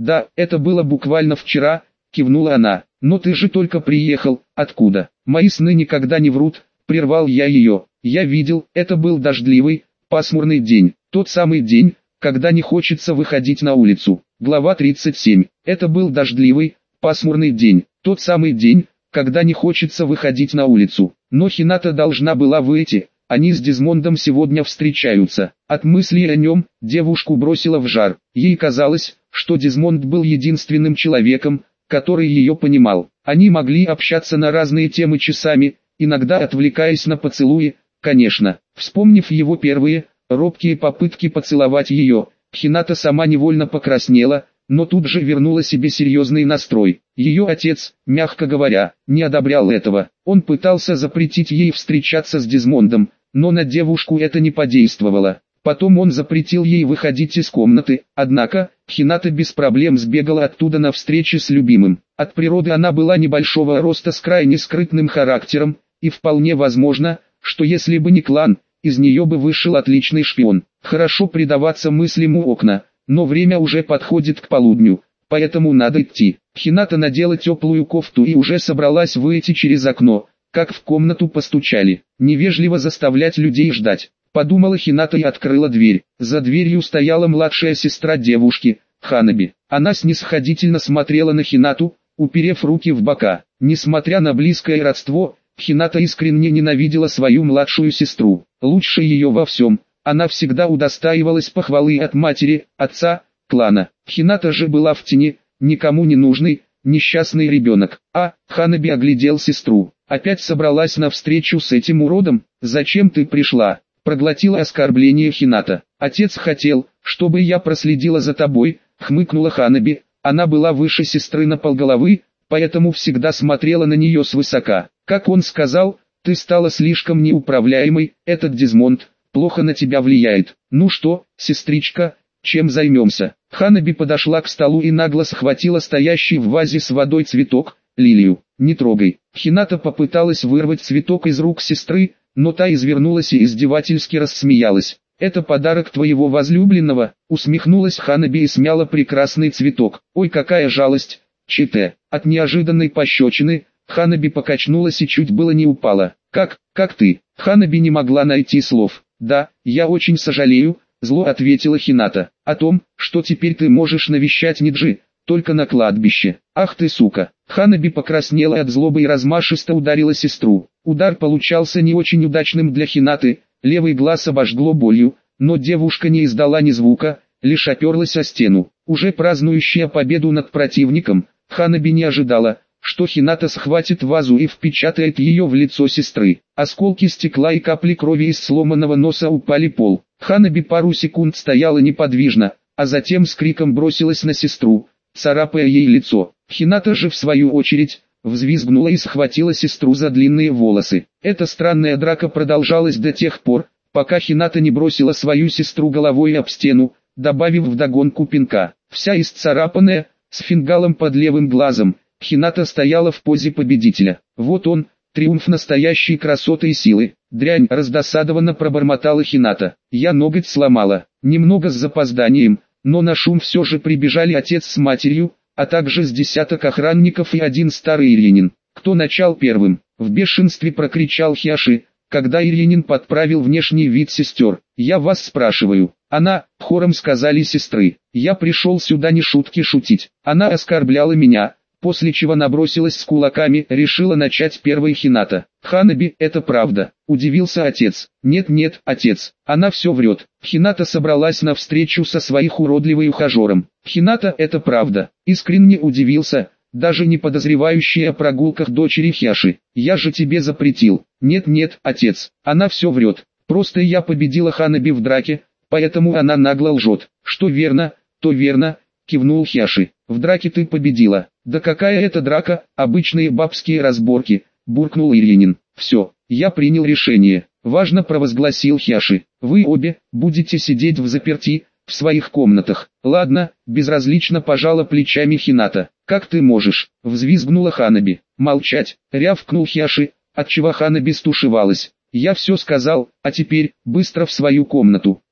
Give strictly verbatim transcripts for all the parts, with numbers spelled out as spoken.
Да, это было буквально вчера, кивнула она. Но ты же только приехал, откуда? Мои сны никогда не врут, прервал я ее. Я видел, это был дождливый, пасмурный день. Тот самый день, когда не хочется выходить на улицу. Глава тридцать семь. Это был дождливый, пасмурный день. Тот самый день, когда не хочется выходить на улицу. Но Хината должна была выйти. Они с Дезмондом сегодня встречаются. От мыслей о нем, девушку бросило в жар. Ей казалось, что Дезмонд был единственным человеком, который ее понимал. Они могли общаться на разные темы часами, иногда отвлекаясь на поцелуи, конечно. Вспомнив его первые, робкие попытки поцеловать ее, Хината сама невольно покраснела, но тут же вернула себе серьезный настрой. Ее отец, мягко говоря, не одобрял этого. Он пытался запретить ей встречаться с Дезмондом, но на девушку это не подействовало. Потом он запретил ей выходить из комнаты, однако, Хината без проблем сбегала оттуда на встречу с любимым. От природы она была небольшого роста с крайне скрытным характером, и вполне возможно, что если бы не клан, из нее бы вышел отличный шпион. Хорошо предаваться мыслям у окна, но время уже подходит к полудню, поэтому надо идти. Хината надела теплую кофту и уже собралась выйти через окно, как в комнату постучали. Невежливо заставлять людей ждать, подумала Хината и открыла дверь. За дверью стояла младшая сестра девушки, Ханаби. Она снисходительно смотрела на Хинату, уперев руки в бока. Несмотря на близкое родство, Хината искренне ненавидела свою младшую сестру. Лучше ее во всем, она всегда удостаивалась похвалы от матери, отца, клана. Хината же была в тени, никому не нужный, несчастный ребенок. А, Ханаби оглядел сестру. Опять собралась на встречу с этим уродом? Зачем ты пришла? Проглотила оскорбление Хината. Отец хотел, чтобы я проследила за тобой, хмыкнула Ханаби. Она была выше сестры на полголовы, поэтому всегда смотрела на нее свысока. Как он сказал, ты стала слишком неуправляемой, этот Дезмонд плохо на тебя влияет. Ну что, сестричка, чем займемся? Ханаби подошла к столу и нагло схватила стоящий в вазе с водой цветок, лилию. Не трогай. Хината попыталась вырвать цветок из рук сестры, но та извернулась и издевательски рассмеялась. «Это подарок твоего возлюбленного», усмехнулась Ханаби и смяла прекрасный цветок. «Ой, какая жалость, Чите». От неожиданной пощечины, Ханаби покачнулась и чуть было не упала. «Как, как ты?» Ханаби не могла найти слов. «Да, я очень сожалею», зло ответила Хината. «О том, что теперь ты можешь навещать Ниджи, только на кладбище. Ах ты сука!» Ханаби покраснела от злобы и размашисто ударила сестру. Удар получался не очень удачным для Хинаты, левый глаз обожгло болью, но девушка не издала ни звука, лишь оперлась о стену. Уже празднующая победу над противником, Ханаби не ожидала, что Хината схватит вазу и впечатает ее в лицо сестры. Осколки стекла и капли крови из сломанного носа упали в пол. Ханаби пару секунд стояла неподвижно, а затем с криком бросилась на сестру, царапая ей лицо. Хината же в свою очередь, взвизгнула и схватила сестру за длинные волосы. Эта странная драка продолжалась до тех пор, пока Хината не бросила свою сестру головой об стену, добавив вдогонку пинка. Вся исцарапанная, с фингалом под левым глазом, Хината стояла в позе победителя. Вот он, триумф настоящей красоты и силы. Дрянь, раздосадованно пробормотала Хината. Я ноготь сломала, немного с запозданием, но на шум все же прибежали отец с матерью, а также с десяток охранников и один старый Иринин. Кто начал первым? В бешенстве прокричал Хиаши, когда Иринин подправил внешний вид сестер. Я вас спрашиваю. Она, хором сказали сестры. Я пришел сюда не шутки шутить. Она оскорбляла меня, после чего набросилась с кулаками, решила начать первой Хината. Ханаби, это правда, удивился отец. Нет-нет, отец, она все врет. Хината собралась на встречу со своих уродливым ухажером. Хината, это правда, искренне удивился, даже не подозревающий о прогулках дочери Хиаши. Я же тебе запретил. Нет-нет, отец, она все врет. Просто я победила Ханаби в драке, поэтому она нагло лжет. Что верно, то верно, кивнул Хиаши. В драке ты победила. Да какая это драка, обычные бабские разборки, буркнул Иринин. Все, я принял решение. Важно, провозгласил Хиаши. Вы обе будете сидеть в заперти, в своих комнатах. Ладно, безразлично пожала плечами Хината. Как ты можешь? Взвизгнула Ханаби. Молчать, рявкнул Хиаши, отчего Ханаби стушевалась. Я все сказал, а теперь, быстро в свою комнату.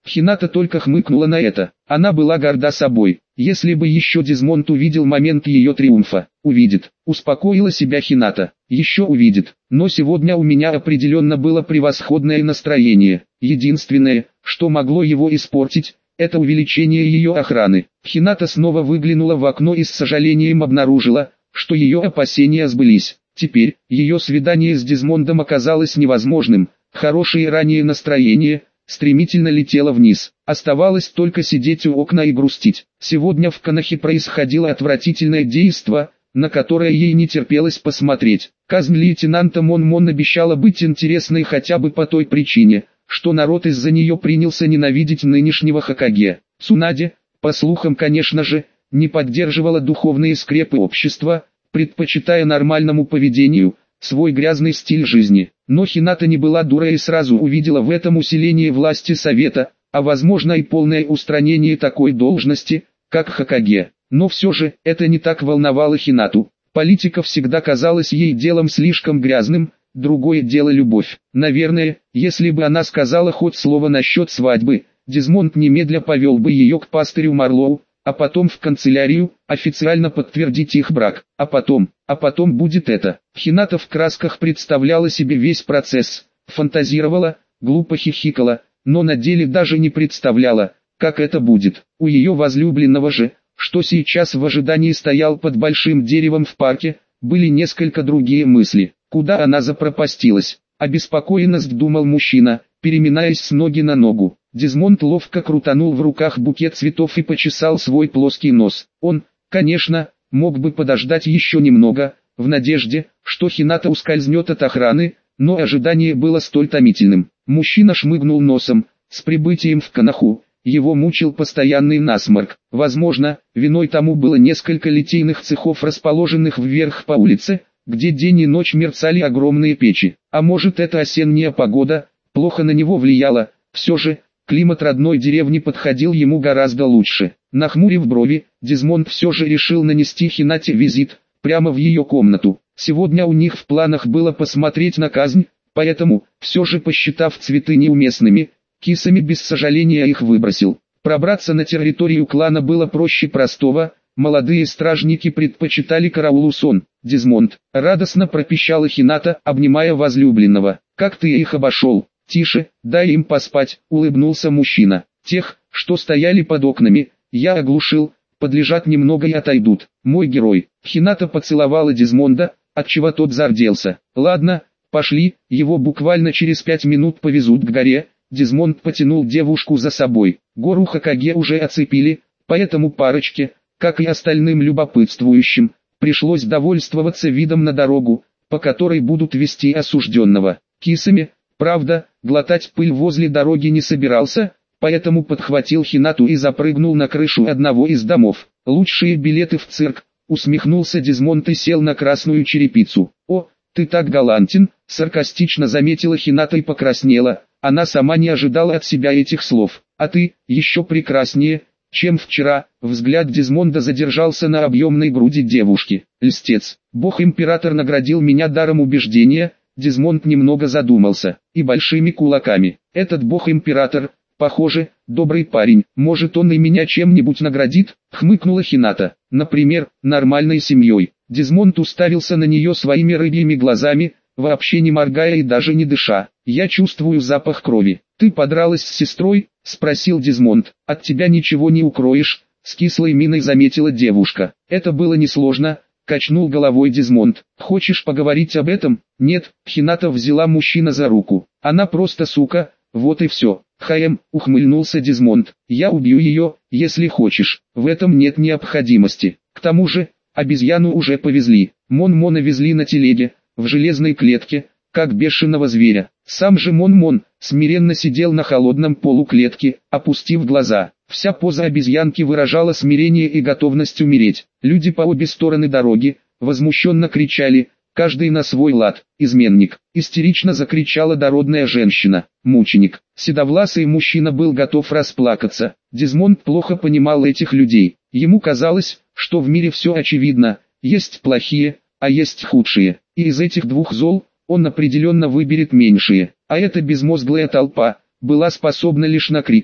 Хината только хмыкнула на это. Она была горда собой. Если бы еще Дезмонд увидел момент ее триумфа. Увидит. Успокоила себя Хината. Еще увидит. Но сегодня у меня определенно было превосходное настроение. Единственное, что могло его испортить, это увеличение ее охраны. Хината снова выглянула в окно и с сожалением обнаружила, что ее опасения сбылись. Теперь, ее свидание с Дезмондом оказалось невозможным. Хорошее ранее настроение стремительно летело вниз. Оставалось только сидеть у окна и грустить. Сегодня в Конохе происходило отвратительное действо, на которое ей не терпелось посмотреть. Казнь лейтенанта Мон-Мон обещала быть интересной хотя бы по той причине, что народ из-за нее принялся ненавидеть нынешнего Хокаге. Цунаде, по слухам конечно же, не поддерживала духовные скрепы общества, предпочитая нормальному поведению свой грязный стиль жизни. Но Хината не была дурой и сразу увидела в этом усиление власти совета, а возможно и полное устранение такой должности, как Хокаге. Но все же, это не так волновало Хинату. Политика всегда казалась ей делом слишком грязным, другое дело любовь. Наверное, если бы она сказала хоть слово насчет свадьбы, Дезмонд немедля повел бы ее к пастырю Марлоу, а потом в канцелярию, официально подтвердить их брак. А потом, а потом будет это. Хината в красках представляла себе весь процесс, фантазировала, глупо хихикала, но на деле даже не представляла, как это будет. У ее возлюбленного же, что сейчас в ожидании стоял под большим деревом в парке, были несколько другие мысли. Куда она запропастилась? Обеспокоенно думал мужчина, переминаясь с ноги на ногу. Дезмонд ловко крутанул в руках букет цветов и почесал свой плоский нос. Он, конечно, мог бы подождать еще немного, в надежде, что Хината ускользнет от охраны, но ожидание было столь томительным. Мужчина шмыгнул носом. С прибытием в Коноху его мучил постоянный насморк. Возможно, виной тому было несколько литейных цехов, расположенных вверх по улице, где день и ночь мерцали огромные печи. А может, эта осенняя погода плохо на него влияла. Все же, климат родной деревни подходил ему гораздо лучше. Нахмурив брови, Дезмонд все же решил нанести Хинате визит, прямо в ее комнату. Сегодня у них в планах было посмотреть на казнь, поэтому, все же посчитав цветы неуместными, Кисами без сожаления их выбросил. Пробраться на территорию клана было проще простого, молодые стражники предпочитали караулу сон. Дезмонд, радостно пропищала Хината, обнимая возлюбленного. «Как ты их обошел?» «Тише, дай им поспать», — улыбнулся мужчина. «Тех, что стояли под окнами, я оглушил, подлежат немного и отойдут. Мой герой». Хината поцеловала Дезмонда, отчего тот зарделся. «Ладно, пошли, его буквально через пять минут повезут к горе». Дезмонд потянул девушку за собой. Гору Хокаге уже оцепили, поэтому парочке, как и остальным любопытствующим, пришлось довольствоваться видом на дорогу, по которой будут вести осужденного. Кисами, правда, глотать пыль возле дороги не собирался, поэтому подхватил Хинату и запрыгнул на крышу одного из домов. «Лучшие билеты в цирк», — усмехнулся Дезмонд и сел на красную черепицу. «О, ты так галантен», — саркастично заметила Хината и покраснела. Она сама не ожидала от себя этих слов. «А ты, еще прекраснее, чем вчера». Взгляд Дезмонда задержался на объемной груди девушки. «Льстец, бог-император наградил меня даром убеждения». Дезмонд немного задумался. «И большими кулаками. Этот бог-император, похоже, добрый парень. Может, он и меня чем-нибудь наградит?» Хмыкнула Хината. «Например, нормальной семьей». Дезмонд уставился на нее своими рыбьими глазами, вообще не моргая и даже не дыша. «Я чувствую запах крови». «Ты подралась с сестрой?» — спросил Дезмонд. «От тебя ничего не укроешь», — с кислой миной заметила девушка. «Это было несложно», — качнул головой Дезмонд. «Хочешь поговорить об этом?» «Нет», — Хината взяла мужчина за руку. «Она просто сука, вот и все». «Хаем», — ухмыльнулся Дезмонд. «Я убью ее, если хочешь. В этом нет необходимости. К тому же, обезьяну уже повезли. Мон-Мона везли на телеге, в железной клетке, как бешеного зверя. Сам же Мон-Мон смиренно сидел на холодном полу клетки, опустив глаза. Вся поза обезьянки выражала смирение и готовность умереть. Люди по обе стороны дороги возмущенно кричали, каждый на свой лад. «Изменник!» — истерично закричала дородная женщина. «Мученик!» Седовласый мужчина был готов расплакаться. Дезмонд плохо понимал этих людей. Ему казалось, что в мире все очевидно, есть плохие, а есть худшие. И из этих двух зол, он определенно выберет меньшие. А эта безмозглая толпа была способна лишь на крики,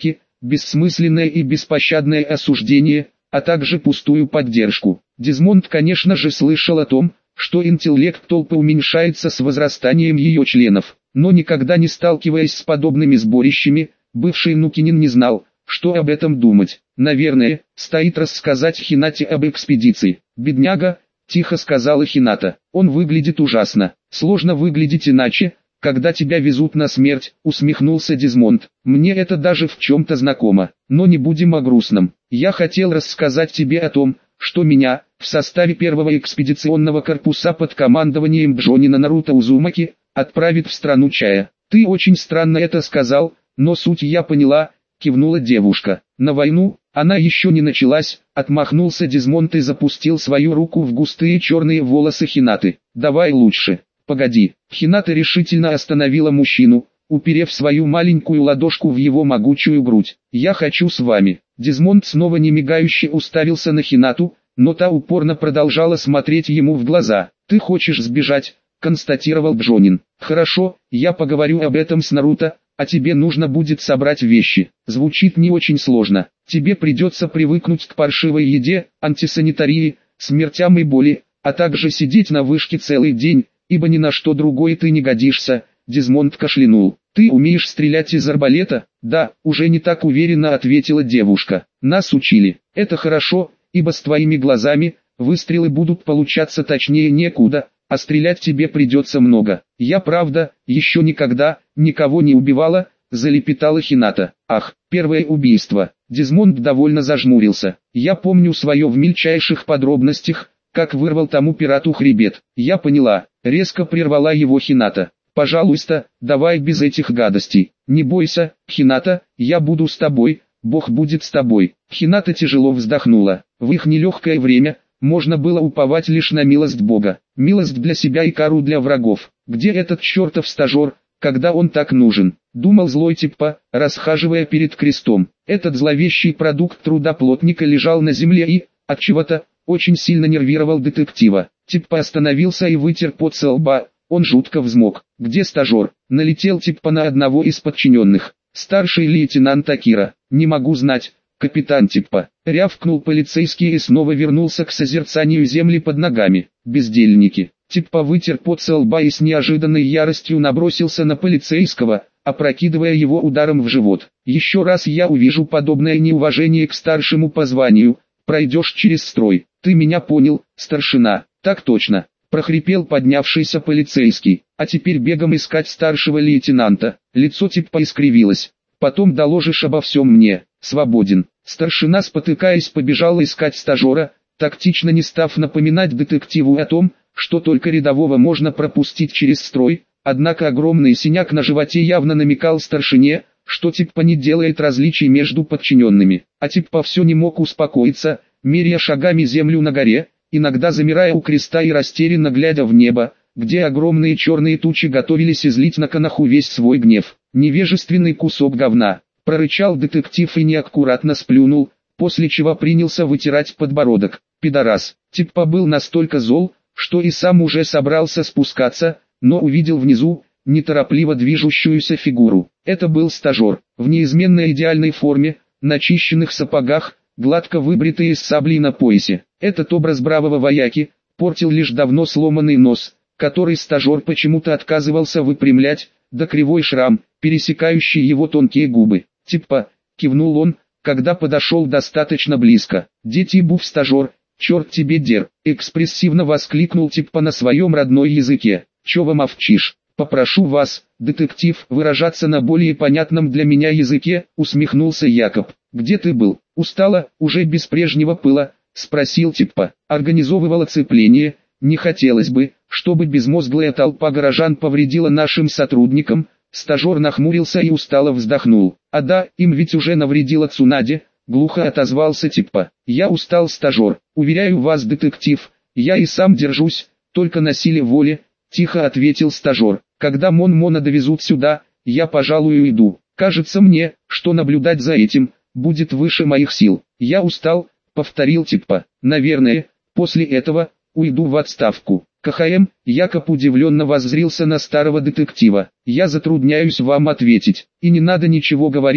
бессмысленное и беспощадное осуждение, а также пустую поддержку. Дезмонд, конечно же, слышал о том, что интеллект толпы уменьшается с возрастанием ее членов, но никогда не сталкиваясь с подобными сборищами, бывший Нукинин не знал, что об этом думать. «Наверное, стоит рассказать Хинате об экспедиции». «Бедняга», — тихо сказала Хината, — «он выглядит ужасно». «Сложно выглядеть иначе, когда тебя везут на смерть», — усмехнулся Дезмонд. «Мне это даже в чем-то знакомо, но не будем о грустном. Я хотел рассказать тебе о том, что меня, в составе первого экспедиционного корпуса под командованием Джонина Наруто Узумаки, отправит в страну чая». «Ты очень странно это сказал, но суть я поняла», — кивнула девушка. «На войну, она еще не началась», — отмахнулся Дезмонд и запустил свою руку в густые черные волосы Хинаты. «Давай лучше». «Погоди». Хината решительно остановила мужчину, уперев свою маленькую ладошку в его могучую грудь. «Я хочу с вами». Дезмонд снова немигающе уставился на Хинату, но та упорно продолжала смотреть ему в глаза. «Ты хочешь сбежать», — констатировал Джонин. «Хорошо, я поговорю об этом с Наруто, а тебе нужно будет собрать вещи». Звучит не очень сложно. Тебе придется привыкнуть к паршивой еде, антисанитарии, смертям и боли, а также сидеть на вышке целый день, ибо ни на что другое ты не годишься. Дезмонд кашлянул. «Ты умеешь стрелять из арбалета?» «Да», — уже не так уверенно ответила девушка. «Нас учили. Это хорошо, ибо с твоими глазами выстрелы будут получаться точнее некуда, а стрелять тебе придется много». «Я правда, еще никогда, никого не убивала», — залепетала Хината. «Ах, первое убийство». Дезмонд довольно зажмурился. «Я помню свое в мельчайших подробностях, как вырвал тому пирату хребет». «Я поняла», — резко прервала его Хината. «Пожалуйста, давай без этих гадостей. Не бойся, Хината, я буду с тобой, Бог будет с тобой». Хината тяжело вздохнула. В их нелегкое время можно было уповать лишь на милость Бога. Милость для себя и кару для врагов. Где этот чертов стажер, когда он так нужен? Думал злой Типпа, расхаживая перед крестом. Этот зловещий продукт труда плотника лежал на земле и, отчего-то, очень сильно нервировал детектива. Типпа остановился и вытер пот со лба. Он жутко взмок. «Где стажер?» Налетел Типпа на одного из подчиненных. «Старший лейтенант Акира». «Не могу знать, капитан Типпа». Рявкнул полицейский и снова вернулся к созерцанию земли под ногами. «Бездельники». Типпа вытер пот со лба и с неожиданной яростью набросился на полицейского, опрокидывая его ударом в живот. «Еще раз я увижу подобное неуважение к старшему по званию, пройдешь через строй. Ты меня понял, старшина?» «Так точно», — прохрипел поднявшийся полицейский. «А теперь бегом искать старшего лейтенанта». Лицо Типпа искривилось. «Потом доложишь обо всем мне. Свободен». Старшина, спотыкаясь, побежал искать стажера, тактично не став напоминать детективу о том, что только рядового можно пропустить через строй, однако огромный синяк на животе явно намекал старшине, что Типпа не делает различий между подчиненными. А Типпа все не мог успокоиться, меряя шагами землю на горе, иногда замирая у креста и растерянно глядя в небо, где огромные черные тучи готовились излить на Канаху весь свой гнев. «Невежественный кусок говна», — прорычал детектив и неаккуратно сплюнул, после чего принялся вытирать подбородок. «Пидорас». Типпа был настолько зол, что и сам уже собрался спускаться, но увидел внизу неторопливо движущуюся фигуру. Это был стажер, в неизменно идеальной форме, на чищенных сапогах, гладко выбритый с саблей на поясе. Этот образ бравого вояки портил лишь давно сломанный нос, который стажер почему-то отказывался выпрямлять, да кривой шрам, пересекающий его тонкие губы. «Типпа», — кивнул он, когда подошел достаточно близко. «Дети був стажер, черт тебе дер», — экспрессивно воскликнул Типпа на своем родной языке. «Чё вам овчишь? Попрошу вас, детектив, выражаться на более понятном для меня языке», — усмехнулся Якоб. «Где ты был? Устала, уже без прежнего пыла?» — спросил Типпа. «Организовывал оцепление. Не хотелось бы, чтобы безмозглая толпа горожан повредила нашим сотрудникам». Стажер нахмурился и устало вздохнул. «А да, им ведь уже навредила Цунаде», — глухо отозвался Типпа. «Я устал, стажер. Уверяю вас, детектив, я и сам держусь, только на силе воли», — тихо ответил стажер. «Когда Мон-Мона довезут сюда, я, пожалуй, уйду. Кажется мне, что наблюдать за этим будет выше моих сил. Я устал», — повторил Типпа. «Наверное, после этого уйду в отставку». КХМ, Якоб удивленно воззрился на старого детектива. «Я затрудняюсь вам ответить, и не надо ничего говорить»,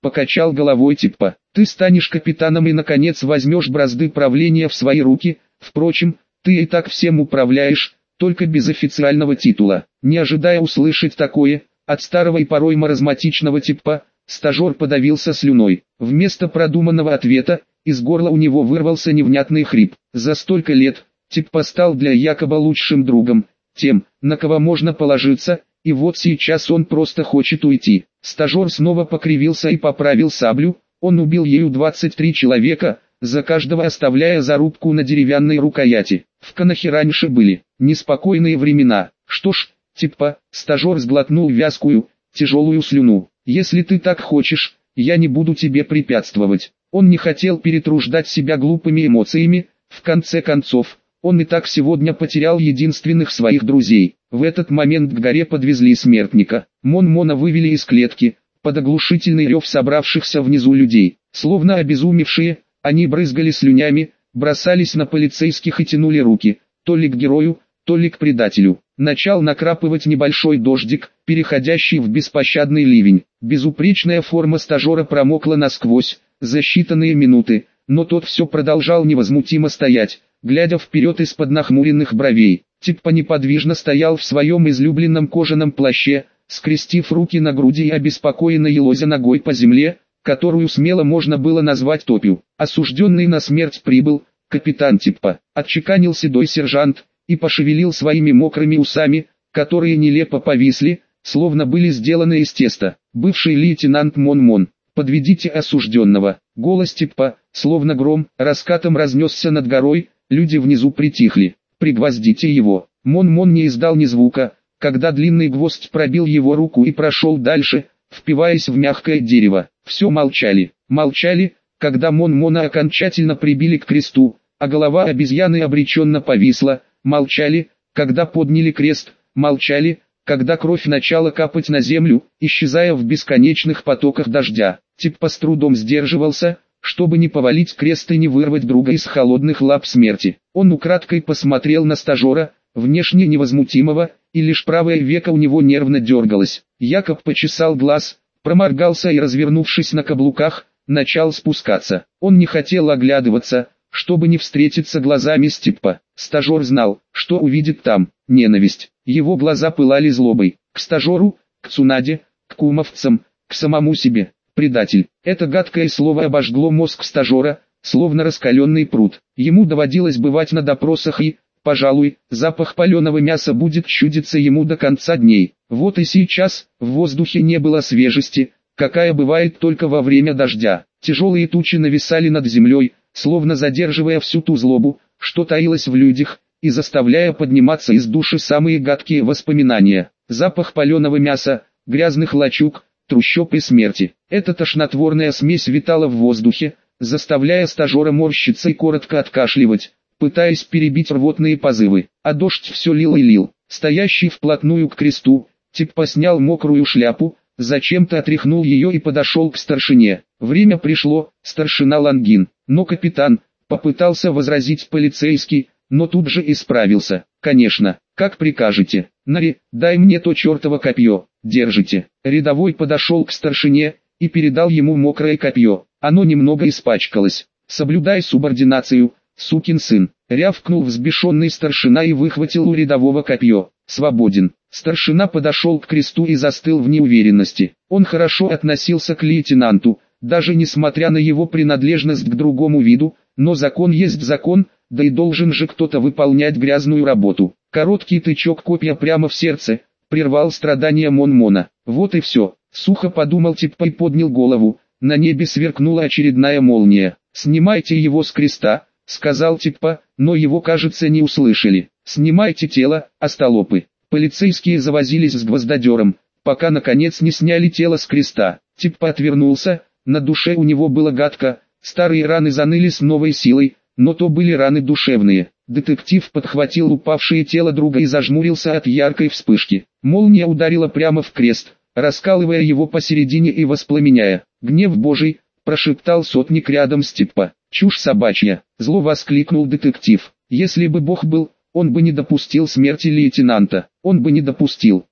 покачал головой Типпа. Ты станешь капитаном и наконец возьмешь бразды правления в свои руки, впрочем, ты и так всем управляешь, только без официального титула. Не ожидая услышать такое, от старого и порой маразматичного Типпа, стажер подавился слюной. Вместо продуманного ответа, из горла у него вырвался невнятный хрип. За столько лет, Типпа стал для Якоба лучшим другом, тем, на кого можно положиться, и вот сейчас он просто хочет уйти. Стажер снова покривился и поправил саблю, он убил ею двадцать три человека, за каждого оставляя зарубку на деревянной рукояти. В Канахе раньше были неспокойные времена. Что ж, Типпа, стажер сглотнул вязкую, тяжелую слюну. Если ты так хочешь, я не буду тебе препятствовать. Он не хотел перетруждать себя глупыми эмоциями, в конце концов, он и так сегодня потерял единственных своих друзей. В этот момент к горе подвезли смертника. Мон-Мона вывели из клетки, под оглушительный рев собравшихся внизу людей. Словно обезумевшие, они брызгали слюнями, бросались на полицейских и тянули руки, то ли к герою, то ли к предателю. Начал накрапывать небольшой дождик, переходящий в беспощадный ливень. Безупречная форма стажера промокла насквозь, за считанные минуты, но тот все продолжал невозмутимо стоять, глядя вперед из-под нахмуренных бровей. Типпа неподвижно стоял в своем излюбленном кожаном плаще, скрестив руки на груди и обеспокоенно елозя ногой по земле, которую смело можно было назвать топью. Осужденный на смерть прибыл, капитан Типпа, отчеканил седой сержант, и пошевелил своими мокрыми усами, которые нелепо повисли, словно были сделаны из теста. Бывший лейтенант Мон-Мон, подведите осужденного. Голос Типпа, словно гром, раскатом разнесся над горой, люди внизу притихли. Пригвоздите его. Мон-Мон не издал ни звука, когда длинный гвоздь пробил его руку и прошел дальше, впиваясь в мягкое дерево. Все молчали. Молчали, когда Мон-Мона окончательно прибили к кресту, а голова обезьяны обреченно повисла. Молчали, когда подняли крест, молчали, когда кровь начала капать на землю, исчезая в бесконечных потоках дождя. Типпа с трудом сдерживался, чтобы не повалить крест и не вырвать друга из холодных лап смерти. Он украдкой посмотрел на стажера, внешне невозмутимого, и лишь правое веко у него нервно дергалось. Якоб почесал глаз, проморгался и, развернувшись на каблуках, начал спускаться. Он не хотел оглядываться, чтобы не встретиться глазами с Типпа. Стажер знал, что увидит там: ненависть. Его глаза пылали злобой. К стажеру, к Цунаде, к кумовцам, к самому себе. Предатель. Это гадкое слово обожгло мозг стажера, словно раскаленный пруд. Ему доводилось бывать на допросах и, пожалуй, запах паленого мяса будет чудиться ему до конца дней. Вот и сейчас, в воздухе не было свежести, какая бывает только во время дождя. Тяжелые тучи нависали над землей, словно задерживая всю ту злобу, что таилась в людях, и заставляя подниматься из души самые гадкие воспоминания. Запах паленого мяса, грязных лачуг, трущоб и смерти. Эта тошнотворная смесь витала в воздухе, заставляя стажера морщиться и коротко откашливать, пытаясь перебить рвотные позывы. А дождь все лил и лил. Стоящий вплотную к кресту, Типпа снял мокрую шляпу, зачем-то отряхнул ее и подошел к старшине. Время пришло, старшина Лангин. Но капитан, попытался возразить полицейский, но тут же исправился. Конечно, как прикажете. Нари, дай мне то чертово копье. Держите. Рядовой подошел к старшине и передал ему мокрое копье. Оно немного испачкалось. Соблюдай субординацию, сукин сын. Рявкнул взбешенный старшина и выхватил у рядового копье. Свободен. Старшина подошел к кресту и застыл в неуверенности. Он хорошо относился к лейтенанту, даже несмотря на его принадлежность к другому виду, но закон есть закон, да и должен же кто-то выполнять грязную работу. Короткий тычок копья прямо в сердце прервал страдания Мон-Мона. Вот и все, сухо подумал Типпа и поднял голову. На небе сверкнула очередная молния. «Снимайте его с креста», — сказал Типпа, но его, кажется, не услышали. «Снимайте тело, остолопы». Полицейские завозились с гвоздодером, пока наконец не сняли тело с креста. Типпа отвернулся, на душе у него было гадко, старые раны заныли с новой силой, но то были раны душевные. Детектив подхватил упавшее тело друга и зажмурился от яркой вспышки. Молния ударила прямо в крест, раскалывая его посередине и воспламеняя. «Гнев Божий!» – прошептал сотник рядом с Типпа. «Чушь собачья!» – зло воскликнул детектив. «Если бы Бог был, он бы не допустил смерти лейтенанта. Он бы не допустил.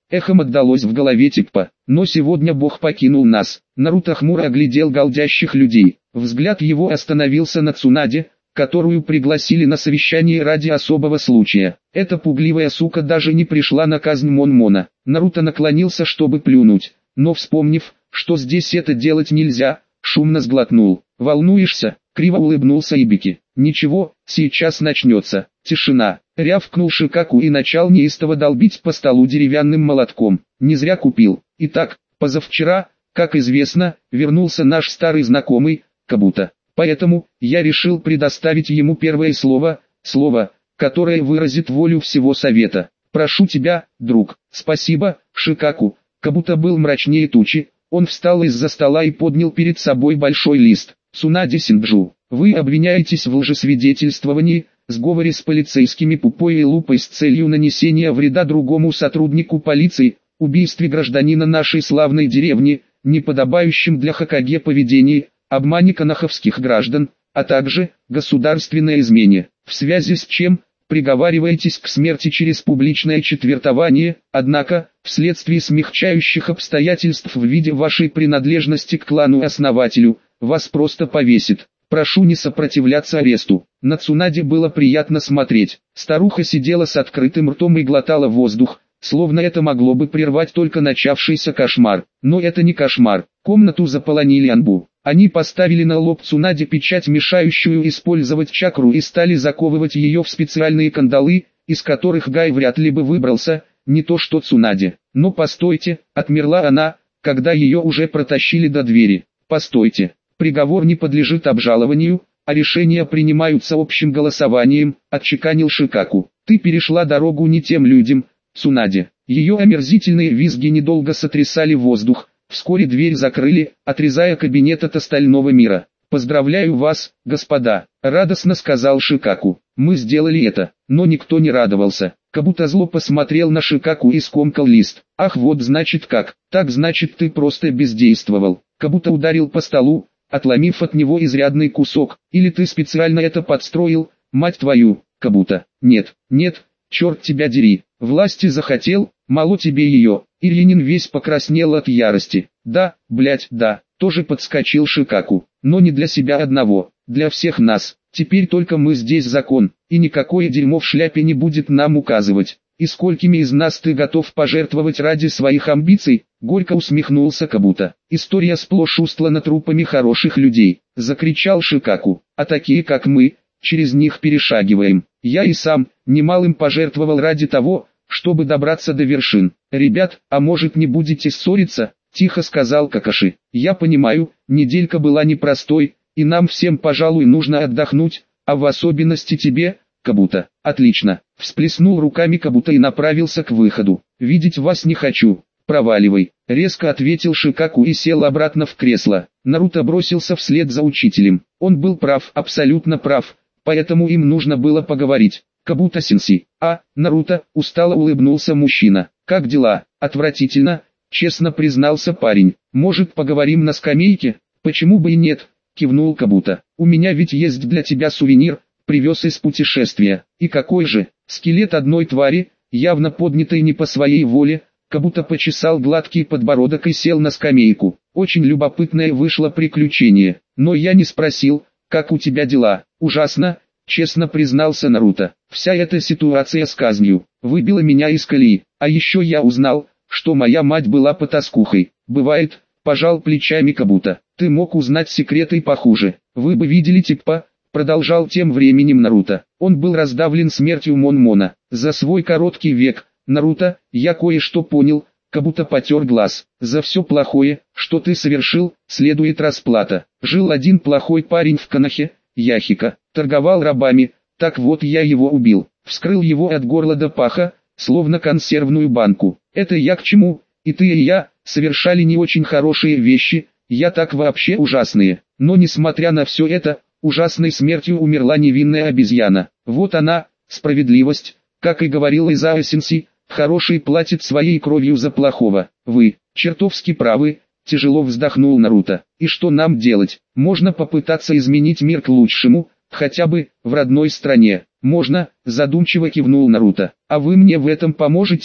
эхом отдалось в голове Типпа. Но сегодня Бог покинул нас. Наруто хмуро оглядел голдящих людей. Взгляд его остановился на Цунаде, которую пригласили на совещание ради особого случая. Эта пугливая сука даже не пришла на казнь Монмона. Наруто наклонился, чтобы плюнуть, но вспомнив, что здесь это делать нельзя, шумно сглотнул. «Волнуешься?» — криво улыбнулся Ибики. «Ничего, сейчас начнется». Тишина. Рявкнул Шикаку и начал неистово долбить по столу деревянным молотком. Не зря купил. Итак, позавчера, как известно, вернулся наш старый знакомый, Кабуто. Поэтому, я решил предоставить ему первое слово, слово, которое выразит волю всего совета. Прошу тебя, друг. Спасибо, Шикаку. Кабуто был мрачнее тучи. Он встал из-за стола и поднял перед собой большой лист. Цунаде Синджу, вы обвиняетесь в лжесвидетельствовании, сговоре с полицейскими Пупой и Лупой с целью нанесения вреда другому сотруднику полиции, убийстве гражданина нашей славной деревни, неподобающем для Хокаге поведении, обмане канаховских граждан, а также государственной измене, в связи с чем приговариваетесь к смерти через публичное четвертование, однако, вследствие смягчающих обстоятельств в виде вашей принадлежности к клану-основателю, вас просто повесит. Прошу не сопротивляться аресту. На Цунаде было приятно смотреть. Старуха сидела с открытым ртом и глотала воздух, словно это могло бы прервать только начавшийся кошмар. Но это не кошмар. Комнату заполонили анбу. Они поставили на лоб Цунаде печать, мешающую использовать чакру, и стали заковывать ее в специальные кандалы, из которых Гай вряд ли бы выбрался, не то что Цунаде. Но постойте, отмерла она, когда ее уже протащили до двери. Постойте. Приговор не подлежит обжалованию, а решения принимаются общим голосованием, отчеканил Шикаку. Ты перешла дорогу не тем людям, Цунаде. Ее омерзительные визги недолго сотрясали воздух. Вскоре дверь закрыли, отрезая кабинет от остального мира. «Поздравляю вас, господа», — радостно сказал Шикаку. «Мы сделали это». Но никто не радовался. Кабуто зло посмотрел на Шикаку и скомкал лист. «Ах, вот значит как. Так значит ты просто бездействовал». Кабуто ударил по столу, отломив от него изрядный кусок. «Или ты специально это подстроил, мать твою, Кабуто?» «Нет, нет, черт тебя дери. Власти захотел, мало тебе ее». Ильинин весь покраснел от ярости. «Да, блять, да», тоже подскочил Шикаку. «Но не для себя одного, для всех нас. Теперь только мы здесь закон, и никакое дерьмо в шляпе не будет нам указывать. И сколькими из нас ты готов пожертвовать ради своих амбиций?» Горько усмехнулся Кабуто. «История сплошь устлана трупами хороших людей», — закричал Шикаку. «А такие как мы, через них перешагиваем. Я и сам, немалым пожертвовал ради того, чтобы добраться до вершин. Ребят, а может не будете ссориться?» — тихо сказал Какаши. «Я понимаю, неделька была непростой, и нам всем, пожалуй, нужно отдохнуть, а в особенности тебе, Кабуто». «Отлично», — всплеснул руками Кабуто и направился к выходу. «Видеть вас не хочу, проваливай», — резко ответил Шикаку и сел обратно в кресло. Наруто бросился вслед за учителем. Он был прав, абсолютно прав, поэтому им нужно было поговорить. «Кабуто-сенси». «А, Наруто», — устало улыбнулся мужчина. «Как дела?» «Отвратительно», — честно признался парень. «Может, поговорим на скамейке?» «Почему бы и нет?» — кивнул Кабуто. «У меня ведь есть для тебя сувенир, привез из путешествия». «И какой же?» «Скелет одной твари, явно поднятой не по своей воле». Кабуто почесал гладкий подбородок и сел на скамейку. «Очень любопытное вышло приключение. Но я не спросил, как у тебя дела?» «Ужасно», — честно признался Наруто. «Вся эта ситуация с казнью выбила меня из колеи. А еще я узнал, что моя мать была потаскухой». «Бывает», — пожал плечами Кабуто. «Ты мог узнать секреты похуже. Вы бы видели Типпа», — продолжал тем временем Наруто. «Он был раздавлен смертью Монмона. За свой короткий век, Наруто, я кое-что понял». Кабуто потер глаз. «За все плохое, что ты совершил, следует расплата. Жил один плохой парень в Канахе, Яхика, торговал рабами, так вот я его убил, вскрыл его от горла до паха, словно консервную банку. Это я к чему? И ты и я совершали не очень хорошие вещи, я так вообще ужасные. Но несмотря на все это, ужасной смертью умерла невинная обезьяна. Вот она, справедливость, как и говорил Изао Сенси, хороший платит своей кровью за плохого. Вы, чертовски правы». Тяжело вздохнул Наруто. «И что нам делать? Можно попытаться изменить мир к лучшему, хотя бы в родной стране». «Можно», задумчиво кивнул Наруто. «А вы мне в этом поможете?»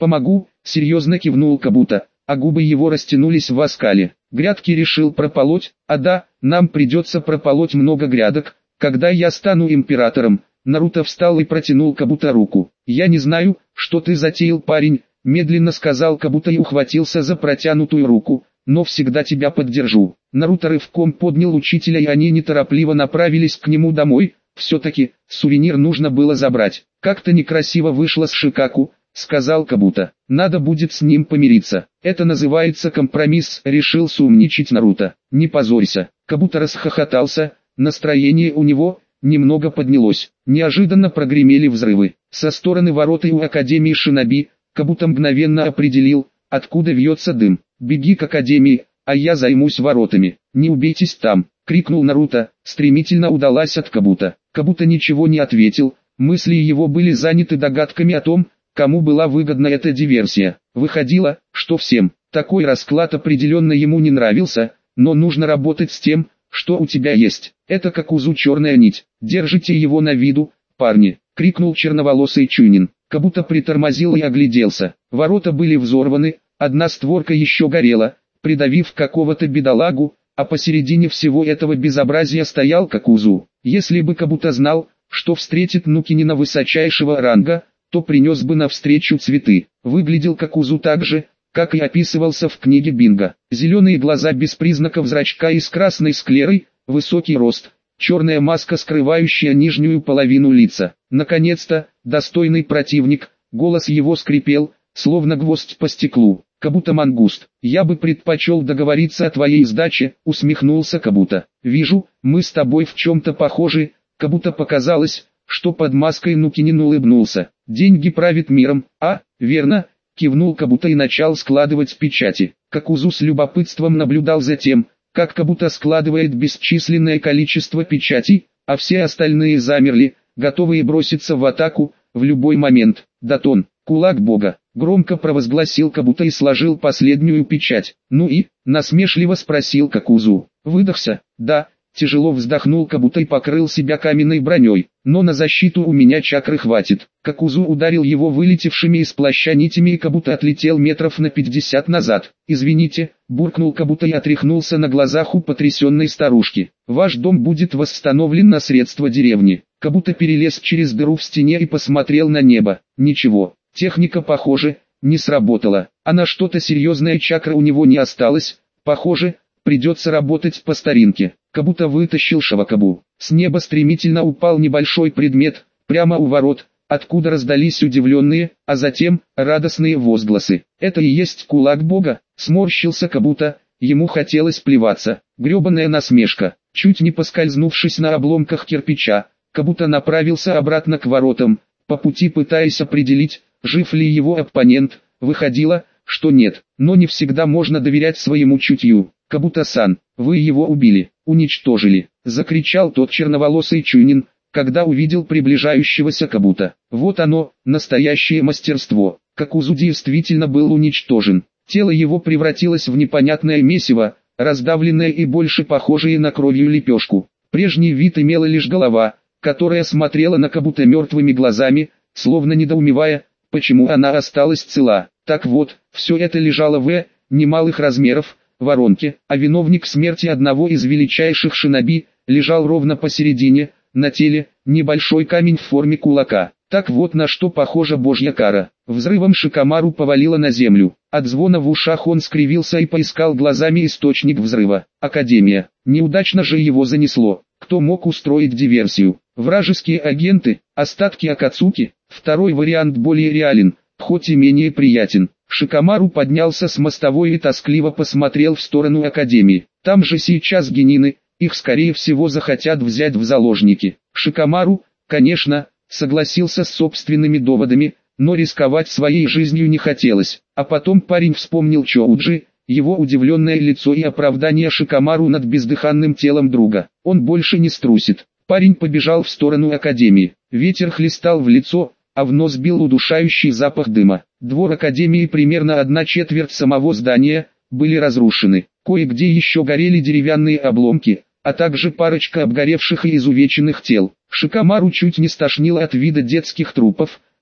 «Помогу», серьезно кивнул Кабуто, а губы его растянулись в оскале. «Грядки решил прополоть? А да, нам придется прополоть много грядок, когда я стану императором». Наруто встал и протянул Кабуто руку. «Я не знаю, что ты затеял, парень», медленно сказал Кабуто и ухватился за протянутую руку, «но всегда тебя поддержу». Наруто рывком поднял учителя, и они неторопливо направились к нему домой. Все-таки, сувенир нужно было забрать. «Как-то некрасиво вышло с Шикаку», сказал Кабуто. «Надо будет с ним помириться. Это называется компромисс», решил сумничать Наруто. «Не позорься». Кабуто расхохотался, настроение у него немного поднялось. Неожиданно прогремели взрывы. Со стороны ворот и у Академии Шиноби Кабуто мгновенно определил, откуда вьется дым. «Беги к Академии, а я займусь воротами. Не убейтесь там», крикнул Наруто, стремительно удалась от Кабуто. Кабуто ничего не ответил, мысли его были заняты догадками о том, кому была выгодна эта диверсия. Выходило, что всем. Такой расклад определенно ему не нравился, но нужно работать с тем, что у тебя есть. Это как узу черная нить. Держите его на виду, парни, крикнул черноволосый Чунин. Кабуто притормозил и огляделся. Ворота были взорваны, одна створка еще горела, придавив какого-то бедолагу, а посередине всего этого безобразия стоял Какузу. Если бы Кабуто знал, что встретит Нукинина высочайшего ранга, то принес бы навстречу цветы. Выглядел Какузу так же, как и описывался в книге Бинго. Зеленые глаза без признаков зрачка и с красной склерой, высокий рост, черная маска, скрывающая нижнюю половину лица. Наконец-то, достойный противник, голос его скрипел, словно гвоздь по стеклу. «Кабуто Мангуст, я бы предпочел договориться о твоей сдаче», усмехнулся Кабуто. «Вижу, мы с тобой в чем-то похожи». Кабуто показалось, что под маской Нукинин улыбнулся. «Деньги правят миром, а, верно?» Кивнул Кабуто и начал складывать печати. Какузу с любопытством наблюдал за тем, как Кабуто складывает бесчисленное количество печатей, а все остальные замерли, готовые броситься в атаку в любой момент. «Датон, кулак бога», громко провозгласил Кабуто и сложил последнюю печать. «Ну и?» насмешливо спросил Какузу. «Выдохся?» «Да». Тяжело вздохнул Кабуто и покрыл себя каменной броней. «Но на защиту у меня чакры хватит». Какузу ударил его вылетевшими из плаща нитями, и Кабуто отлетел метров на пятьдесят назад. «Извините», буркнул Кабуто и отряхнулся на глазах у потрясенной старушки. «Ваш дом будет восстановлен на средства деревни». Кабуто перелез через дыру в стене и посмотрел на небо. Ничего, техника, похоже, не сработала. А на что-то серьезное чакра у него не осталось. Похоже, придется работать по старинке. Кабуто вытащил Шавакабу. С неба стремительно упал небольшой предмет, прямо у ворот, откуда раздались удивленные, а затем радостные возгласы. «Это и есть кулак бога», сморщился Кабуто, ему хотелось плеваться. Гребаная насмешка. Чуть не поскользнувшись на обломках кирпича, Кабуто направился обратно к воротам, по пути пытаясь определить, жив ли его оппонент. Выходило, что нет, но не всегда можно доверять своему чутью. «Кабуто-сан, вы его убили, уничтожили», закричал тот черноволосый Чунин, когда увидел приближающегося Кабуто. Вот оно, настоящее мастерство. Какузу действительно был уничтожен. Тело его превратилось в непонятное месиво, раздавленное и больше похожее на кровью лепешку. Прежний вид имела лишь голова, которая смотрела на Кабуто мертвыми глазами, словно недоумевая, почему она осталась цела. Так вот, все это лежало в немалых размеров воронке, а виновник смерти одного из величайших шиноби лежал ровно посередине, на теле, небольшой камень в форме кулака. Так вот на что похожа божья кара. Взрывом Шикамару повалило на землю. От звона в ушах он скривился и поискал глазами источник взрыва. Академия. Неудачно же его занесло. Кто мог устроить диверсию? Вражеские агенты, остатки Акацуки. Второй вариант более реален, хоть и менее приятен. Шикамару поднялся с мостовой и тоскливо посмотрел в сторону Академии. Там же сейчас генины, их скорее всего захотят взять в заложники. Шикамару, конечно, согласился с собственными доводами, но рисковать своей жизнью не хотелось. А потом парень вспомнил Чоуджи, его удивленное лицо и оправдание Шикамару над бездыханным телом друга. Он больше не струсит. Парень побежал в сторону Академии. Ветер хлестал в лицо, а в нос бил удушающий запах дыма. Двор Академии, примерно одна четверть самого здания, были разрушены. Кое-где еще горели деревянные обломки, а также парочка обгоревших и изувеченных тел. Шикамару чуть не стошнило от вида детских трупов,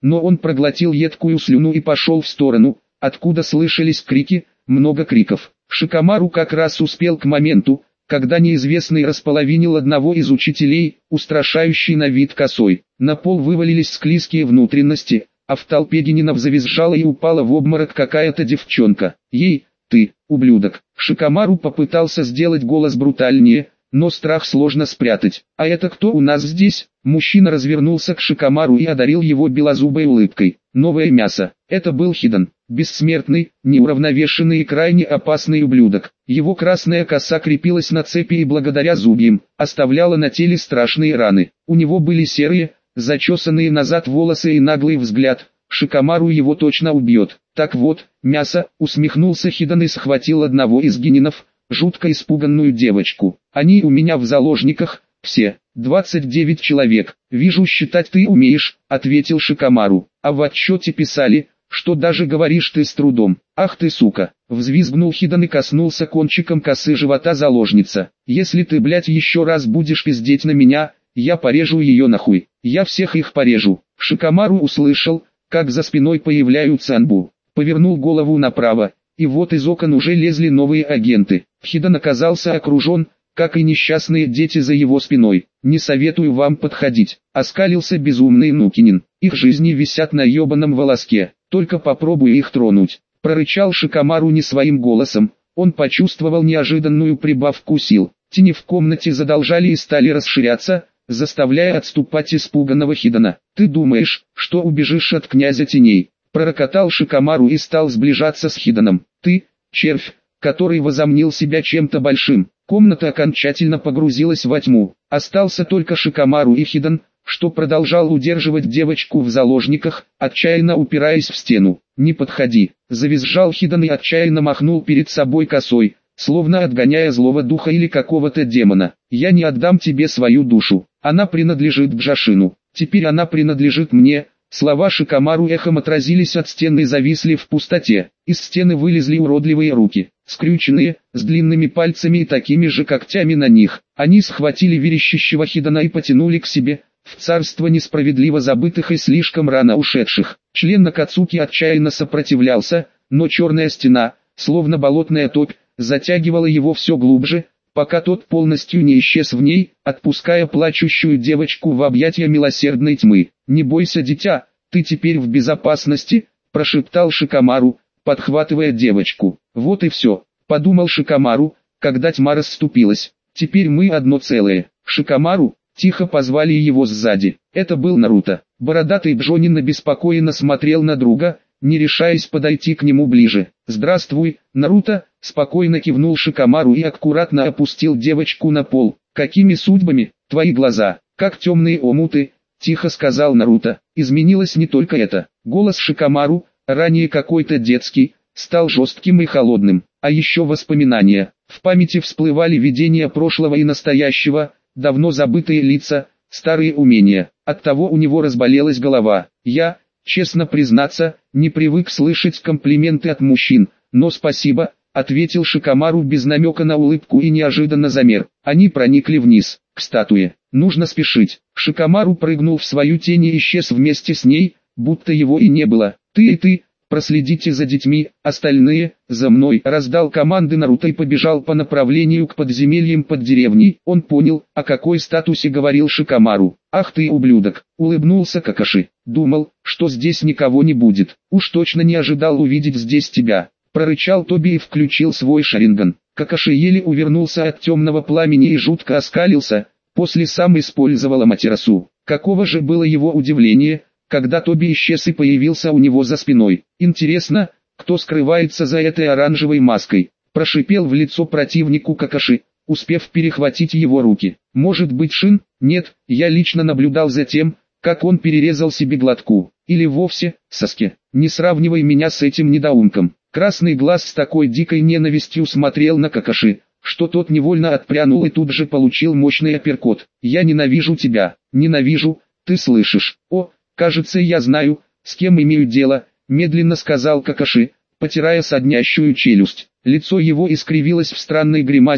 но он проглотил едкую слюну и пошел в сторону, откуда слышались крики, много криков. Шикомару как раз успел к моменту, когда неизвестный располовинил одного из учителей, устрашающий на вид косой. На пол вывалились склизкие внутренности, а в толпе генинов завизжала и упала в обморок какая-то девчонка. «Ей, ты, ублюдок!» Шикомару попытался сделать голос брутальнее, но страх сложно спрятать. «А это кто у нас здесь?» Мужчина развернулся к Шикомару и одарил его белозубой улыбкой. «Новое мясо». Это был Хидан, бессмертный, неуравновешенный и крайне опасный ублюдок. Его красная коса крепилась на цепи и благодаря зубьям, оставляла на теле страшные раны. У него были серые, зачесанные назад волосы и наглый взгляд. Шикомару его точно убьет. «Так вот, мясо», усмехнулся Хидан и схватил одного из генинов, жутко испуганную девочку. «Они у меня в заложниках, все, двадцать девять человек. Вижу, считать ты умеешь», ответил Шикомару. «А в отчете писали, что даже говоришь ты с трудом. Ах ты сука!» Взвизгнул Хидан и коснулся кончиком косы живота заложница. «Если ты, блядь, еще раз будешь пиздеть на меня, я порежу ее нахуй. Я всех их порежу». Шикомару услышал, как за спиной появляются Анбу. Повернул голову направо, и вот из окон уже лезли новые агенты. Хидан оказался окружен, как и несчастные дети за его спиной. «Не советую вам подходить», — оскалился безумный Нукинин. «Их жизни висят на ебаном волоске, только попробуй их тронуть», — прорычал Шикомару не своим голосом. Он почувствовал неожиданную прибавку сил. Тени в комнате задолжали и стали расширяться, заставляя отступать испуганного Хидана. «Ты думаешь, что убежишь от князя теней?» — пророкотал Шикомару и стал сближаться с Хиданом. «Ты, червь, который возомнил себя чем-то большим». Комната окончательно погрузилась во тьму. Остался только Шикомару и Хидан, что продолжал удерживать девочку в заложниках, отчаянно упираясь в стену. «Не подходи!» — завизжал Хидан и отчаянно махнул перед собой косой, словно отгоняя злого духа или какого-то демона. «Я не отдам тебе свою душу. Она принадлежит Джашину. Теперь она принадлежит мне». Слова Шикомару эхом отразились от стены и зависли в пустоте. Из стены вылезли уродливые руки, скрюченные, с длинными пальцами и такими же когтями на них. Они схватили верещащего Хидана и потянули к себе, в царство несправедливо забытых и слишком рано ушедших. Член Накацуки отчаянно сопротивлялся, но черная стена, словно болотная топь, затягивала его все глубже, пока тот полностью не исчез в ней, отпуская плачущую девочку в объятия милосердной тьмы. «Не бойся, дитя, ты теперь в безопасности», — прошептал Шикомару, подхватывая девочку. «Вот и все», — подумал Шикомару, когда тьма расступилась. «Теперь мы одно целое». «Шикомару», — тихо позвали его сзади. Это был Наруто. Бородатый Джонин обеспокоенно смотрел на друга, не решаясь подойти к нему ближе. «Здравствуй, Наруто», — спокойно кивнул Шикомару и аккуратно опустил девочку на пол. «Какими судьбами, твои глаза, как темные омуты», — тихо сказал Наруто. Изменилось не только это. Голос Шикомару, ранее какой-то детский, стал жестким и холодным. А еще воспоминания. В памяти всплывали видения прошлого и настоящего, давно забытые лица, старые умения. Оттого у него разболелась голова. «Я, честно признаться, не привык слышать комплименты от мужчин, но спасибо», — ответил Шикомару без намека на улыбку и неожиданно замер. Они проникли вниз, к статуе. «Нужно спешить». Шикомару прыгнул в свою тень и исчез вместе с ней, будто его и не было. «Ты и ты, проследите за детьми, остальные, за мной», — раздал команды Наруто и побежал по направлению к подземельям под деревней. Он понял, о какой статусе говорил Шикомару. «Ах ты ублюдок», — улыбнулся Какаши. «Думал, что здесь никого не будет. Уж точно не ожидал увидеть здесь тебя», — прорычал Тоби и включил свой шаринган. Какаши еле увернулся от темного пламени и жутко оскалился, после сам использовал Аматерасу. Каково же было его удивление, когда Тоби исчез и появился у него за спиной. «Интересно, кто скрывается за этой оранжевой маской?» — прошипел в лицо противнику Какаши, успев перехватить его руки. «Может быть Шин? Нет, я лично наблюдал за тем, как он перерезал себе глотку. Или вовсе, Саске. Не сравнивай меня с этим недоумком». Красный глаз с такой дикой ненавистью смотрел на Какаши, что тот невольно отпрянул и тут же получил мощный апперкот. «Я ненавижу тебя, ненавижу, ты слышишь? О, кажется, я знаю, с кем имею дело», — медленно сказал Какаши, потирая соднящую челюсть. Лицо его искривилось в странной гримасе,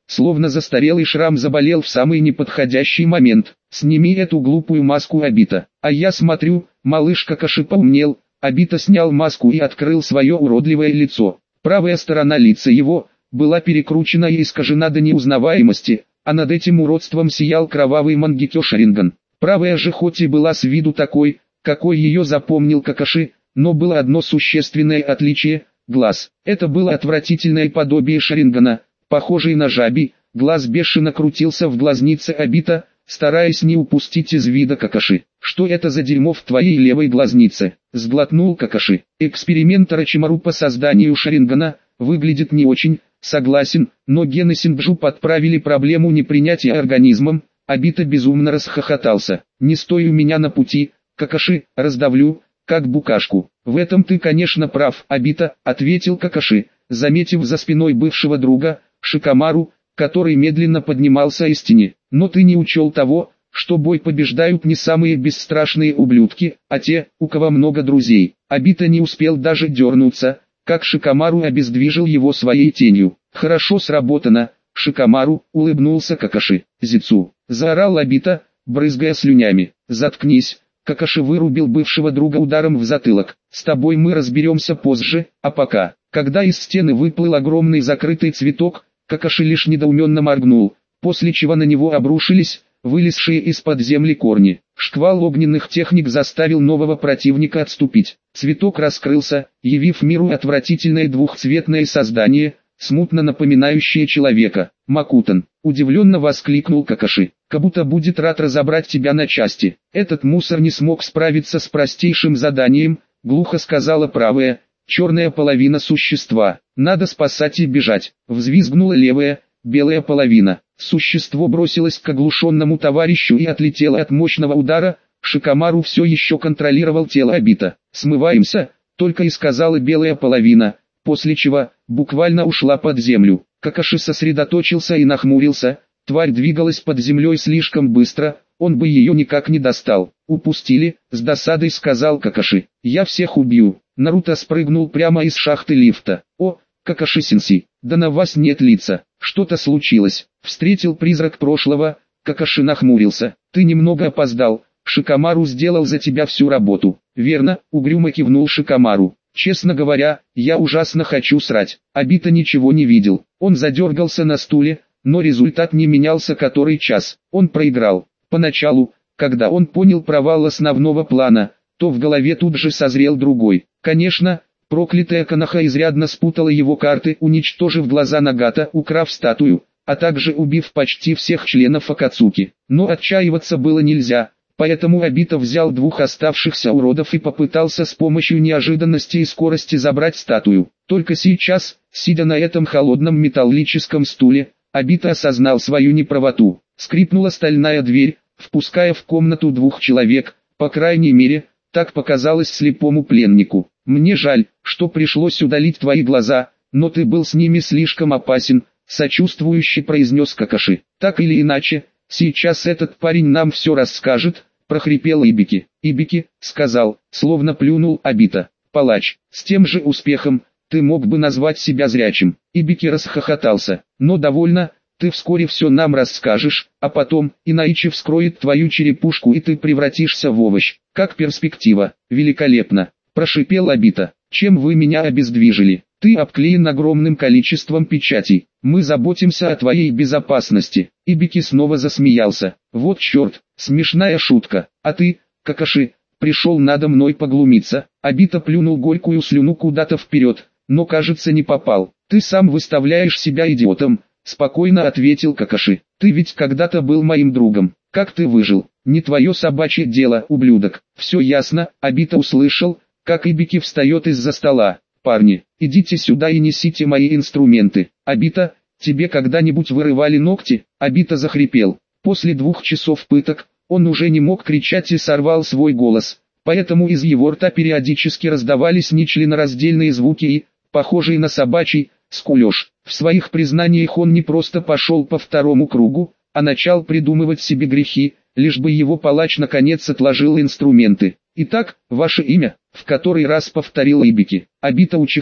словно застарелый шрам заболел в самый неподходящий момент. «Сними эту глупую маску, Обита». А я смотрю, малыш Какаши поумнел. Обита снял маску и открыл свое уродливое лицо. Правая сторона лица его была перекручена и искажена до неузнаваемости, а над этим уродством сиял кровавый Мангекё Шарринган. Правая же хоть и была с виду такой, какой ее запомнил Какаши, но было одно существенное отличие – глаз. Это было отвратительное подобие Шарингана, похожий на жабий. Глаз бешено крутился в глазнице Обита, стараясь не упустить из вида Какаши. «Что это за дерьмо в твоей левой глазнице?» – сглотнул Какаши. Эксперимент Орочимару по созданию Шарингана выглядит не очень, согласен, но гены Синджу подправили проблему непринятия организмом. Обита безумно расхохотался. «Не стой у меня на пути, Какаши, раздавлю, как букашку». «В этом ты, конечно, прав, Обита», — ответил Какаши, заметив за спиной бывшего друга, Шикамару, который медленно поднимался из тени. «Но ты не учел того, что бой побеждают не самые бесстрашные ублюдки, а те, у кого много друзей». Обита не успел даже дернуться, как Шикамару обездвижил его своей тенью. «Хорошо сработано, Шикамару», — улыбнулся Какаши. «Зицу», — заорал Обита, брызгая слюнями. «Заткнись». Какаши вырубил бывшего друга ударом в затылок. «С тобой мы разберемся позже, а пока». Когда из стены выплыл огромный закрытый цветок, Какаши лишь недоуменно моргнул, после чего на него обрушились вылезшие из-под земли корни. Шквал огненных техник заставил нового противника отступить. Цветок раскрылся, явив миру отвратительное двухцветное создание, смутно напоминающее человека. «Макутан!» — удивленно воскликнул Какаши. «Как будто будет рад разобрать тебя на части». «Этот мусор не смог справиться с простейшим заданием», — глухо сказала правая, черная половина существа. «Надо спасать и бежать». Взвизгнула левая, белая половина. Существо бросилось к оглушенному товарищу и отлетело от мощного удара. Шикамару все еще контролировал тело Обита. «Смываемся», — только и сказала белая половина, после чего буквально ушла под землю. Какаши сосредоточился и нахмурился. Тварь двигалась под землей слишком быстро, он бы ее никак не достал. «Упустили», — с досадой сказал Какаши. «Я всех убью». Наруто спрыгнул прямо из шахты лифта. «О, Какаши-сенсей, да на вас нет лица. Что-то случилось?» Встретил призрак прошлого. Какаши нахмурился. «Ты немного опоздал. Шикамару сделал за тебя всю работу». «Верно», — угрюмо кивнул Шикамару. «Честно говоря, я ужасно хочу срать». Обита ничего не видел. Он задергался на стуле, но результат не менялся который час. Он проиграл. Поначалу, когда он понял провал основного плана, то в голове тут же созрел другой. Конечно, проклятая Коноха изрядно спутала его карты, уничтожив глаза Нагата, украв статую, а также убив почти всех членов Акацуки. Но отчаиваться было нельзя, поэтому Обита взял двух оставшихся уродов и попытался с помощью неожиданности и скорости забрать статую. Только сейчас, сидя на этом холодном металлическом стуле, Обита осознал свою неправоту. Скрипнула стальная дверь, впуская в комнату двух человек, по крайней мере, так показалось слепому пленнику. «Мне жаль, что пришлось удалить твои глаза, но ты был с ними слишком опасен», — сочувствующе произнес Какаши. «Так или иначе, сейчас этот парень нам все расскажет», — прохрипел Ибики. «Ибики», — сказал, словно плюнул Обита. «Палач, с тем же успехом, ты мог бы назвать себя зрячим». Ибики расхохотался. «Но довольно, ты вскоре все нам расскажешь, а потом, Инаичи вскроет твою черепушку и ты превратишься в овощ. Как перспектива, великолепно», — прошипел Обита. «Чем вы меня обездвижили? Ты обклеен огромным количеством печатей. Мы заботимся о твоей безопасности». Ибики снова засмеялся. «Вот черт, смешная шутка. А ты, Какаши, пришел надо мной поглумиться». Обита плюнул горькую слюну куда-то вперед, но кажется не попал. «Ты сам выставляешь себя идиотом», — спокойно ответил Какаши. «Ты ведь когда-то был моим другом. Как ты выжил? Не твое собачье дело, ублюдок». «Все ясно», — Обита услышал, как Ибики встает из-за стола. «Парни, идите сюда и несите мои инструменты». «Обита, тебе когда-нибудь вырывали ногти?» Обита захрипел. После двух часов пыток, он уже не мог кричать и сорвал свой голос, поэтому из его рта периодически раздавались нечленораздельные звуки и, похожие на собачий, скулеж. В своих признаниях он не просто пошел по второму кругу, а начал придумывать себе грехи, лишь бы его палач наконец отложил инструменты. «Итак, ваше имя?» — в который раз повторил Ибики. Обита Учиха,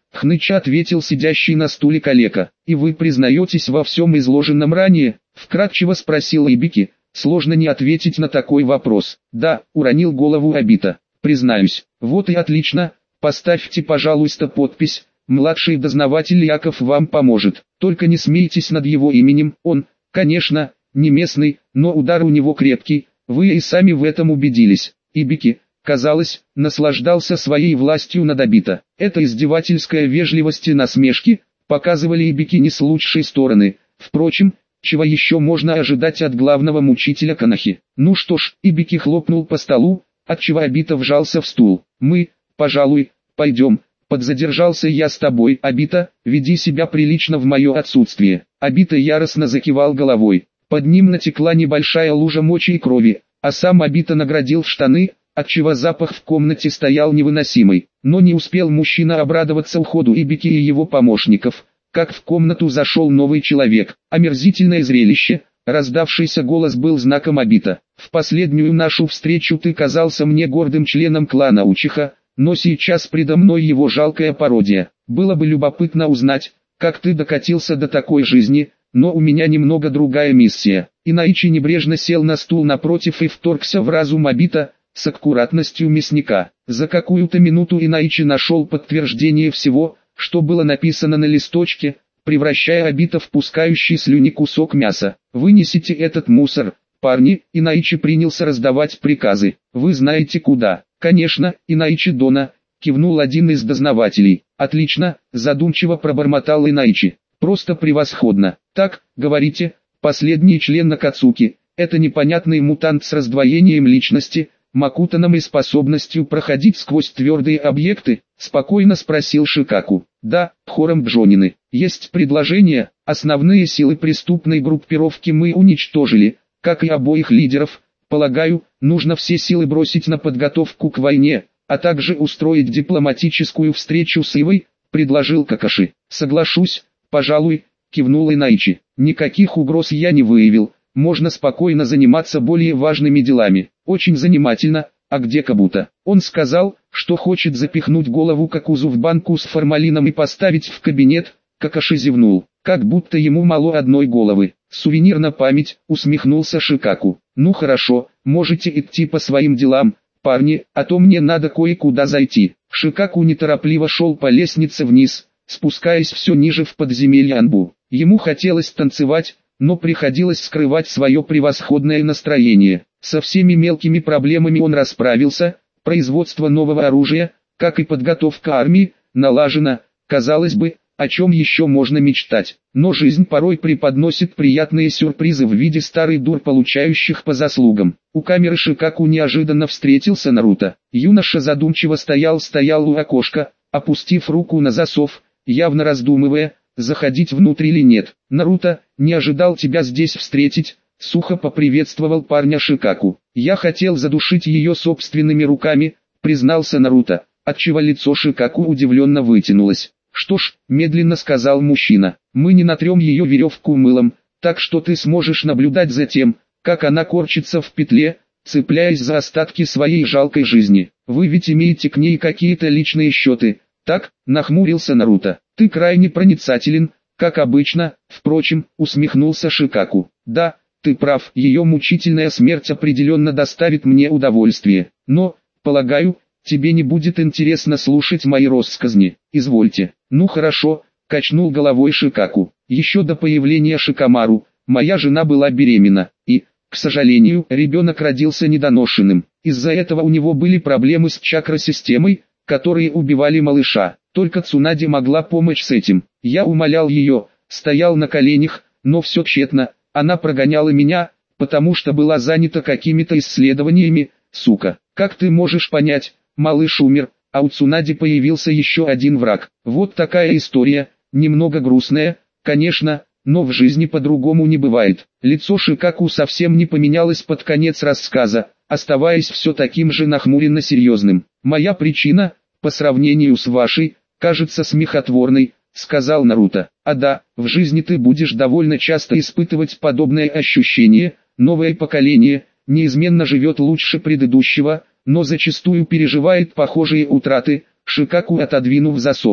Хныча ответил сидящий на стуле калека. И вы признаетесь во всем изложенном ранее? Вкратчиво спросил Ибики. Сложно не ответить на такой вопрос. Да, уронил голову Обита. Признаюсь. Вот и отлично. Поставьте, пожалуйста, подпись. Младший дознаватель Яков вам поможет. Только не смейтесь над его именем. Он, конечно, не местный, но удар у него крепкий. Вы и сами в этом убедились. Ибики, казалось, наслаждался своей властью над Обита. Эта издевательская вежливость и насмешки показывали Ибики не с лучшей стороны. Впрочем, чего еще можно ожидать от главного мучителя Канахи? Ну что ж, Ибики хлопнул по столу, отчего Обита вжался в стул. Мы, пожалуй, пойдем. Подзадержался я с тобой, Обита, веди себя прилично в мое отсутствие. Обита яростно закивал головой. Под ним натекла небольшая лужа мочи и крови, а сам Обита наградил штаны, отчего запах в комнате стоял невыносимый. Но не успел мужчина обрадоваться уходу Ибики и его помощников, как в комнату зашел новый человек. Омерзительное зрелище, раздавшийся голос был знаком Обита. В последнюю нашу встречу ты казался мне гордым членом клана Учиха, но сейчас предо мной его жалкая пародия. Было бы любопытно узнать, как ты докатился до такой жизни, но у меня немного другая миссия. Инаичи небрежно сел на стул напротив и вторгся в разум Обита, с аккуратностью мясника. За какую-то минуту Инаичи нашел подтверждение всего, что было написано на листочке, превращая Обита в пускающий слюни кусок мяса. «Вынесите этот мусор, парни», Инаичи принялся раздавать приказы. «Вы знаете куда?» «Конечно, Инаичи Дона», кивнул один из дознавателей. «Отлично», задумчиво пробормотал Инаичи. «Просто превосходно. Так, говорите, последний член Накацуки, это непонятный мутант с раздвоением личности, Макутаном и способностью проходить сквозь твердые объекты?» Спокойно спросил Шикаку. «Да, хором Джонины. Есть предложение, основные силы преступной группировки мы уничтожили, как и обоих лидеров. Полагаю, нужно все силы бросить на подготовку к войне, а также устроить дипломатическую встречу с Ивой», предложил Какаши. «Соглашусь, пожалуй», кивнул Инаичи. «Никаких угроз я не выявил, можно спокойно заниматься более важными делами». «Очень занимательно, а где Кабута?» «Он сказал, что хочет запихнуть голову Какузу в банку с формалином и поставить в кабинет», Какаши зевнул. «Как будто ему мало одной головы». «Сувенир на память», усмехнулся Шикаку. «Ну хорошо, можете идти по своим делам, парни, а то мне надо кое-куда зайти». Шикаку неторопливо шел по лестнице вниз, спускаясь все ниже в подземелье Анбу. Ему хотелось танцевать, но приходилось скрывать свое превосходное настроение. Со всеми мелкими проблемами он расправился, производство нового оружия, как и подготовка армии, налажено, казалось бы, о чем еще можно мечтать. Но жизнь порой преподносит приятные сюрпризы в виде старых дур, получающих по заслугам. У камеры Шикаку неожиданно встретился Наруто. Юноша задумчиво стоял-стоял у окошка, опустив руку на засов, явно раздумывая, заходить внутрь или нет. «Наруто, не ожидал тебя здесь встретить», сухо поприветствовал парня Шикаку. «Я хотел задушить ее собственными руками», признался Наруто, отчего лицо Шикаку удивленно вытянулось. «Что ж», медленно сказал мужчина, «мы не натрем ее веревку мылом, так что ты сможешь наблюдать за тем, как она корчится в петле, цепляясь за остатки своей жалкой жизни. Вы ведь имеете к ней какие-то личные счеты, так?» Нахмурился Наруто. «Ты крайне проницателен, как обычно», впрочем, усмехнулся Шикаку. «Да, ты прав, ее мучительная смерть определенно доставит мне удовольствие. Но, полагаю, тебе не будет интересно слушать мои россказни. Извольте». «Ну хорошо», качнул головой Шикаку. «Еще до появления Шикамару, моя жена была беременна, и, к сожалению, ребенок родился недоношенным. Из-за этого у него были проблемы с чакросистемой, которые убивали малыша. Только Цунади могла помочь с этим. Я умолял ее, стоял на коленях, но все тщетно. Она прогоняла меня, потому что была занята какими-то исследованиями, сука. Как ты можешь понять, малыш умер, а у Цунади появился еще один враг. Вот такая история, немного грустная, конечно, но в жизни по-другому не бывает». Лицо Шикаку совсем не поменялось под конец рассказа, оставаясь все таким же нахмуренно серьезным. «Моя причина, по сравнению с вашей, кажется смехотворной», сказал Наруто. «А да, в жизни ты будешь довольно часто испытывать подобное ощущение. Новое поколение неизменно живет лучше предыдущего, но зачастую переживает похожие утраты». Шикаку, отодвинув засов,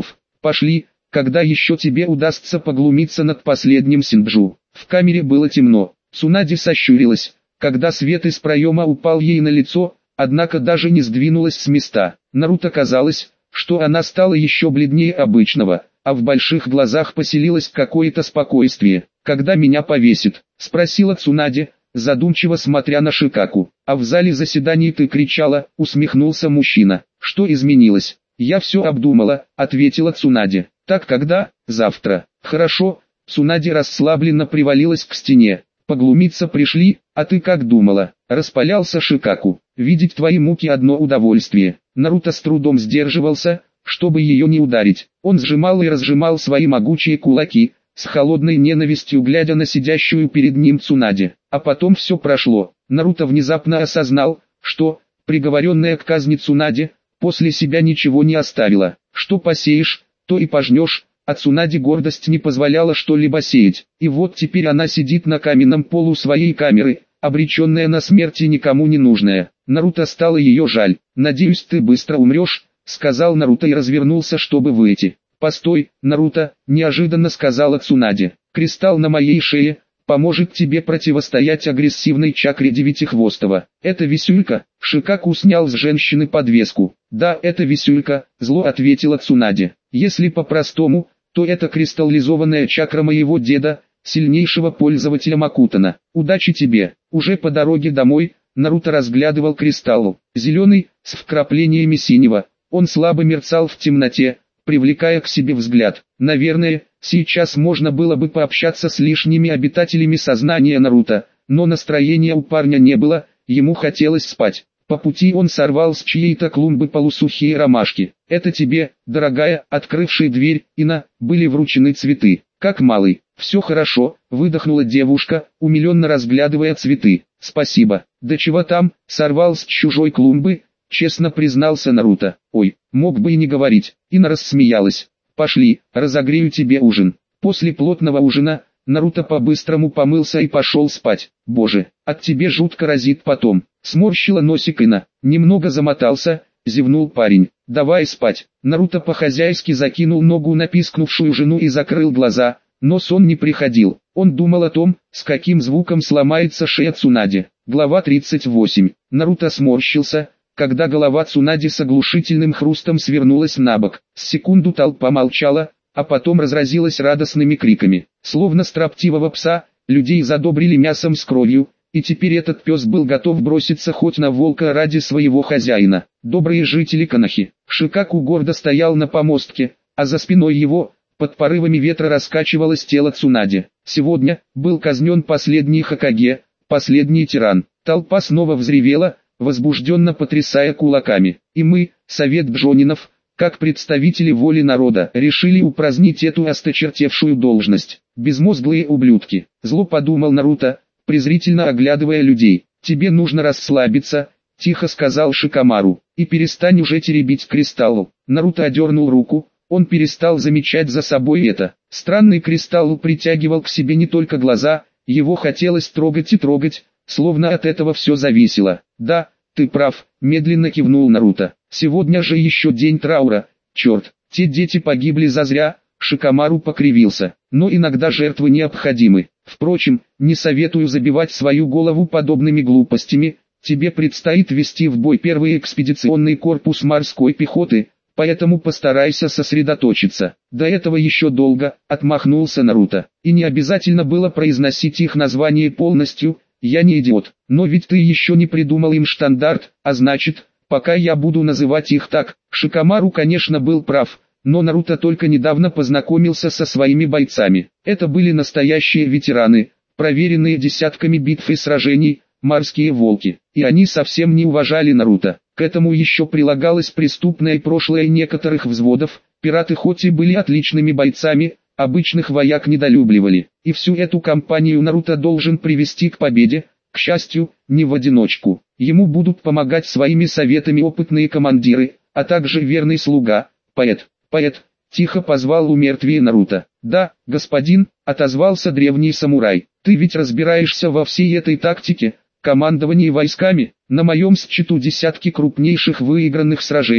Пошли, когда еще тебе удастся поглумиться над последним синджу. В камере было темно. Цунади сощурилась, когда свет из проема упал ей на лицо, однако даже не сдвинулась с места. Наруто казалось, что она стала еще бледнее обычного, а в больших глазах поселилось какое-то спокойствие. «Когда меня повесит?» – спросила Цунади, задумчиво смотря на Шикаку. «А в зале заседаний ты кричала», – усмехнулся мужчина. «Что изменилось?» «Я все обдумала», – ответила Цунади. «Так когда?» «Завтра». «Хорошо». Цунади расслабленно привалилась к стене. «Поглумиться пришли, а ты как думала?» Распалялся Шикаку. «Видеть твои муки одно удовольствие». Наруто с трудом сдерживался, чтобы ее не ударить. Он сжимал и разжимал свои могучие кулаки, с холодной ненавистью глядя на сидящую перед ним Цунади. А потом все прошло. Наруто внезапно осознал, что, приговоренная к казни Цунади, после себя ничего не оставила. Что посеешь, то и пожнешь, а Цунади гордость не позволяла что-либо сеять. И вот теперь она сидит на каменном полу своей камеры, обреченная на смерть и никому не нужная. Наруто стало ее жаль. «Надеюсь, ты быстро умрешь», — сказал Наруто и развернулся, чтобы выйти. «Постой, Наруто», — неожиданно сказала Цунади. «Кристалл на моей шее поможет тебе противостоять агрессивной чакре Девятихвостого». «Это висюлька?» — Шикаку снял с женщины подвеску. «Да, это висюлька», — зло ответила Цунади. «Если по-простому, то это кристаллизованная чакра моего деда, сильнейшего пользователя Макутана. Удачи тебе». Уже по дороге домой Наруто разглядывал кристалл. Зеленый, с вкраплениями синего. Он слабо мерцал в темноте, привлекая к себе взгляд. Наверное, сейчас можно было бы пообщаться с лишними обитателями сознания Наруто, но настроения у парня не было, ему хотелось спать. По пути он сорвал с чьей-то клумбы полусухие ромашки. «Это тебе, дорогая», открывшей дверь, Ина, были вручены цветы. «Как малый, все хорошо», выдохнула девушка, умиленно разглядывая цветы. «Спасибо». «Да чего там?» сорвал с чужой клумбы, честно признался Наруто. «Ой, мог бы и не говорить». Ина рассмеялась. «Пошли, разогрею тебе ужин». После плотного ужина Наруто по-быстрому помылся и пошел спать. «Боже, от тебе жутко разит потом». Сморщила носик Ина. Немного замотался, зевнул парень. «Давай спать». Наруто по-хозяйски закинул ногу на пискнувшую жену и закрыл глаза, но сон не приходил. Он думал о том, с каким звуком сломается шея Цунади. Глава тридцать восемь. Наруто сморщился, когда голова Цунади с оглушительным хрустом свернулась на бок. С секунду толпа молчала, а потом разразилась радостными криками. Словно строптивого пса, людей задобрили мясом с кровью, и теперь этот пес был готов броситься хоть на волка ради своего хозяина. Добрые жители Конохи. Шикаку гордо стоял на помостке, а за спиной его, под порывами ветра раскачивалось тело Цунади. Сегодня был казнен последний Хокаге, последний тиран. Толпа снова взревела, возбужденно потрясая кулаками. И мы, Совет Джонинов, как представители воли народа, решили упразднить эту осточертевшую должность. Безмозглые ублюдки. Зло подумал Наруто, презрительно оглядывая людей. «Тебе нужно расслабиться», — тихо сказал Шикамару, — «и перестань уже теребить кристалл». Наруто одернул руку, он перестал замечать за собой это. Странный кристалл притягивал к себе не только глаза, его хотелось трогать и трогать, словно от этого все зависело. «Да, ты прав», — медленно кивнул Наруто. «Сегодня же еще день траура, черт, те дети погибли зазря», — Шикамару покривился. «Но иногда жертвы необходимы. Впрочем, не советую забивать свою голову подобными глупостями, тебе предстоит вести в бой первый экспедиционный корпус морской пехоты, поэтому постарайся сосредоточиться». «До этого еще долго», — отмахнулся Наруто. «И не обязательно было произносить их название полностью, я не идиот. Но ведь ты еще не придумал им штандарт, а значит, пока я буду называть их так». Шикамару, конечно, был прав, но Наруто только недавно познакомился со своими бойцами. Это были настоящие ветераны, проверенные десятками битв и сражений, морские волки. И они совсем не уважали Наруто. К этому еще прилагалось преступное прошлое некоторых взводов. Пираты хоть и были отличными бойцами, обычных вояк недолюбливали. И всю эту кампанию Наруто должен привести к победе, к счастью, не в одиночку. Ему будут помогать своими советами опытные командиры, а также верный слуга, поэт. «Поэт», — тихо позвал у мертвия Наруто. «Да, господин», — отозвался древний самурай. «Ты ведь разбираешься во всей этой тактике, командовании войсками. На моем счету десятки крупнейших выигранных сражений,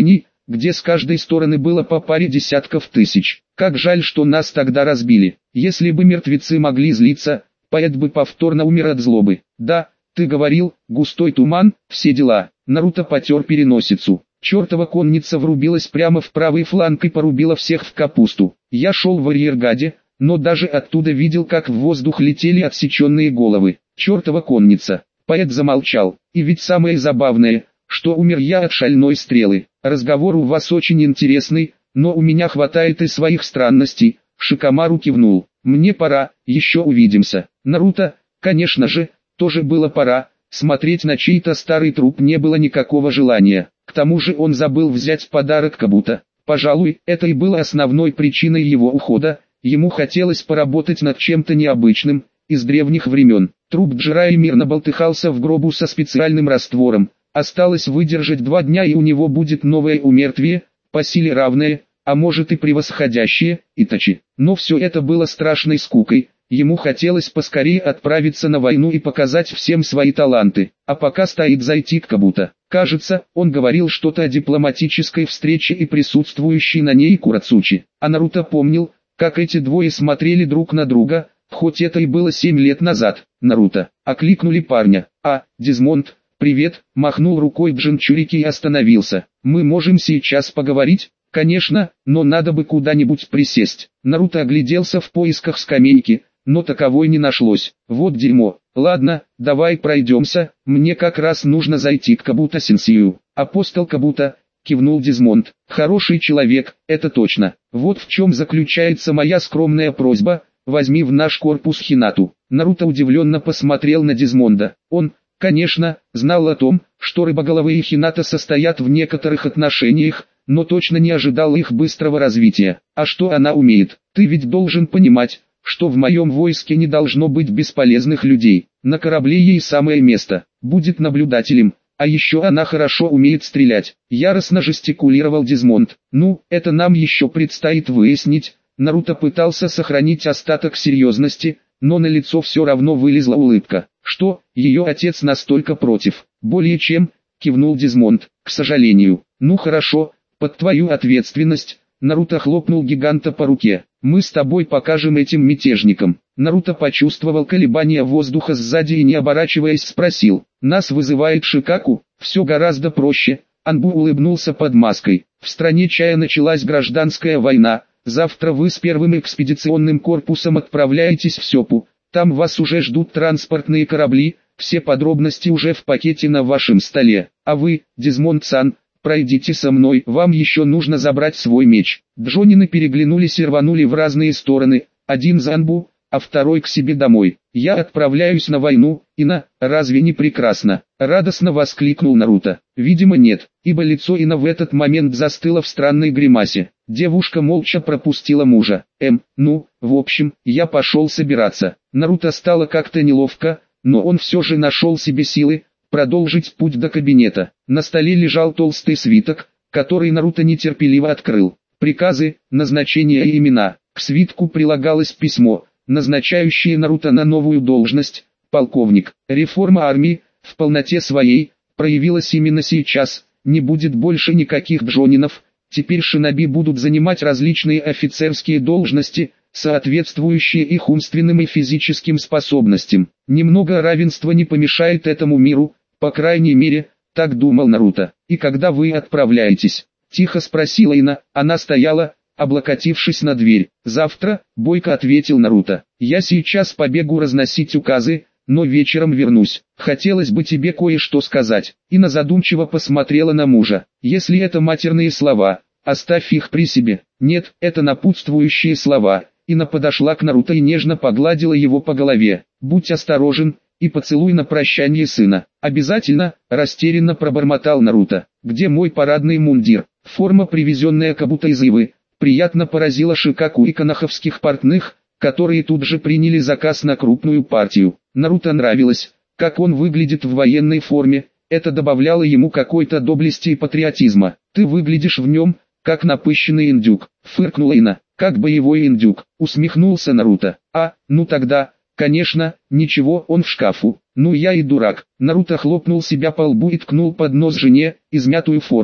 где с каждой стороны было по паре десятков тысяч. Как жаль, что нас тогда разбили. Если бы мертвецы могли злиться, поэт бы повторно умер от злобы. Да, ты говорил, густой туман, все дела. Наруто потер переносицу. Чертова конница врубилась прямо в правый фланг и порубила всех в капусту. Я шел в арьергаде, но даже оттуда видел, как в воздух летели отсеченные головы. Чертова конница. Поэт замолчал. И ведь самое забавное, что умер я от шальной стрелы. Разговор у вас очень интересный, но у меня хватает и своих странностей. Шикомару кивнул. Мне пора, еще увидимся. Наруто, конечно же, тоже было пора. Смотреть на чей-то старый труп не было никакого желания. К тому же он забыл взять подарок Кабуто. Пожалуй, это и было основной причиной его ухода. Ему хотелось поработать над чем-то необычным, из древних времен. Труп Джирайи мирно болтыхался в гробу со специальным раствором. Осталось выдержать два дня, и у него будет новое умертвие, по силе равное, а может и превосходящее, Итачи. Но все это было страшной скукой. Ему хотелось поскорее отправиться на войну и показать всем свои таланты. А пока стоит зайти к Кабуто. Кажется, он говорил что-то о дипломатической встрече и присутствующей на ней Курацучи. А Наруто помнил, как эти двое смотрели друг на друга, хоть это и было семь лет назад. Наруто, окликнули парня. А, Дезмонд, привет, махнул рукой Джинчурики и остановился. Мы можем сейчас поговорить? Конечно, но надо бы куда-нибудь присесть. Наруто огляделся в поисках скамейки, но таковой не нашлось. Вот дерьмо. Ладно, давай пройдемся, мне как раз нужно зайти к Кабуто-сенсею. Апостол Кабуто, кивнул Дезмонд. Хороший человек, это точно. Вот в чем заключается моя скромная просьба, возьми в наш корпус Хинату. Наруто удивленно посмотрел на Дезмонда. Он, конечно, знал о том, что рыбоголовы и Хината состоят в некоторых отношениях, но точно не ожидал их быстрого развития. А что она умеет? Ты ведь должен понимать, что в моем войске не должно быть бесполезных людей. На корабле ей самое место. Будет наблюдателем. А еще она хорошо умеет стрелять. Яростно жестикулировал Дезмонд. Ну, это нам еще предстоит выяснить. Наруто пытался сохранить остаток серьезности, но на лицо все равно вылезла улыбка. Что, ее отец настолько против? Более чем, кивнул Дезмонд. К сожалению. Ну хорошо, под твою ответственность. Наруто хлопнул гиганта по руке. Мы с тобой покажем этим мятежникам. Наруто почувствовал колебания воздуха сзади и не оборачиваясь спросил. Нас вызывает Шикаку? Все гораздо проще. Анбу улыбнулся под маской. В стране Чая началась гражданская война. Завтра вы с первым экспедиционным корпусом отправляетесь в Сёпу. Там вас уже ждут транспортные корабли. Все подробности уже в пакете на вашем столе. А вы, Дезмонд-сан, пройдите со мной, вам еще нужно забрать свой меч. Джонины переглянулись и рванули в разные стороны, один за Анбу, а второй к себе домой. Я отправляюсь на войну, Ина, разве не прекрасно? Радостно воскликнул Наруто. Видимо нет, ибо лицо Ина в этот момент застыло в странной гримасе. Девушка молча пропустила мужа. Эм, ну, в общем, я пошел собираться. Наруто стало как-то неловко, но он все же нашел себе силы продолжить путь до кабинета. На столе лежал толстый свиток, который Наруто нетерпеливо открыл. Приказы, назначения и имена. К свитку прилагалось письмо, назначающее Наруто на новую должность, полковник. Реформа армии, в полноте своей, проявилась именно сейчас. Не будет больше никаких джонинов, теперь шиноби будут занимать различные офицерские должности, соответствующие их умственным и физическим способностям. Немного равенства не помешает этому миру, по крайней мере, так думал Наруто. И когда вы отправляетесь? Тихо спросила Ина, она стояла, облокотившись на дверь. Завтра, бойко ответил Наруто. Я сейчас побегу разносить указы, но вечером вернусь. Хотелось бы тебе кое-что сказать. Ина задумчиво посмотрела на мужа. Если это матерные слова, оставь их при себе. Нет, это напутствующие слова. Ина подошла к Наруто и нежно погладила его по голове. Будь осторожен, и поцелуй на прощание сына. Обязательно, растерянно пробормотал Наруто. Где мой парадный мундир? Форма, привезенная Кабуто из Ивы, приятно поразила Шикаку и канаховских портных, которые тут же приняли заказ на крупную партию. Наруто нравилось, как он выглядит в военной форме, это добавляло ему какой-то доблести и патриотизма. Ты выглядишь в нем, как напыщенный индюк, фыркнула Ина. Как боевой индюк, усмехнулся Наруто. А, ну тогда, конечно, ничего, он в шкафу. Ну я и дурак. Наруто хлопнул себя по лбу и ткнул под нос жене измятую форму.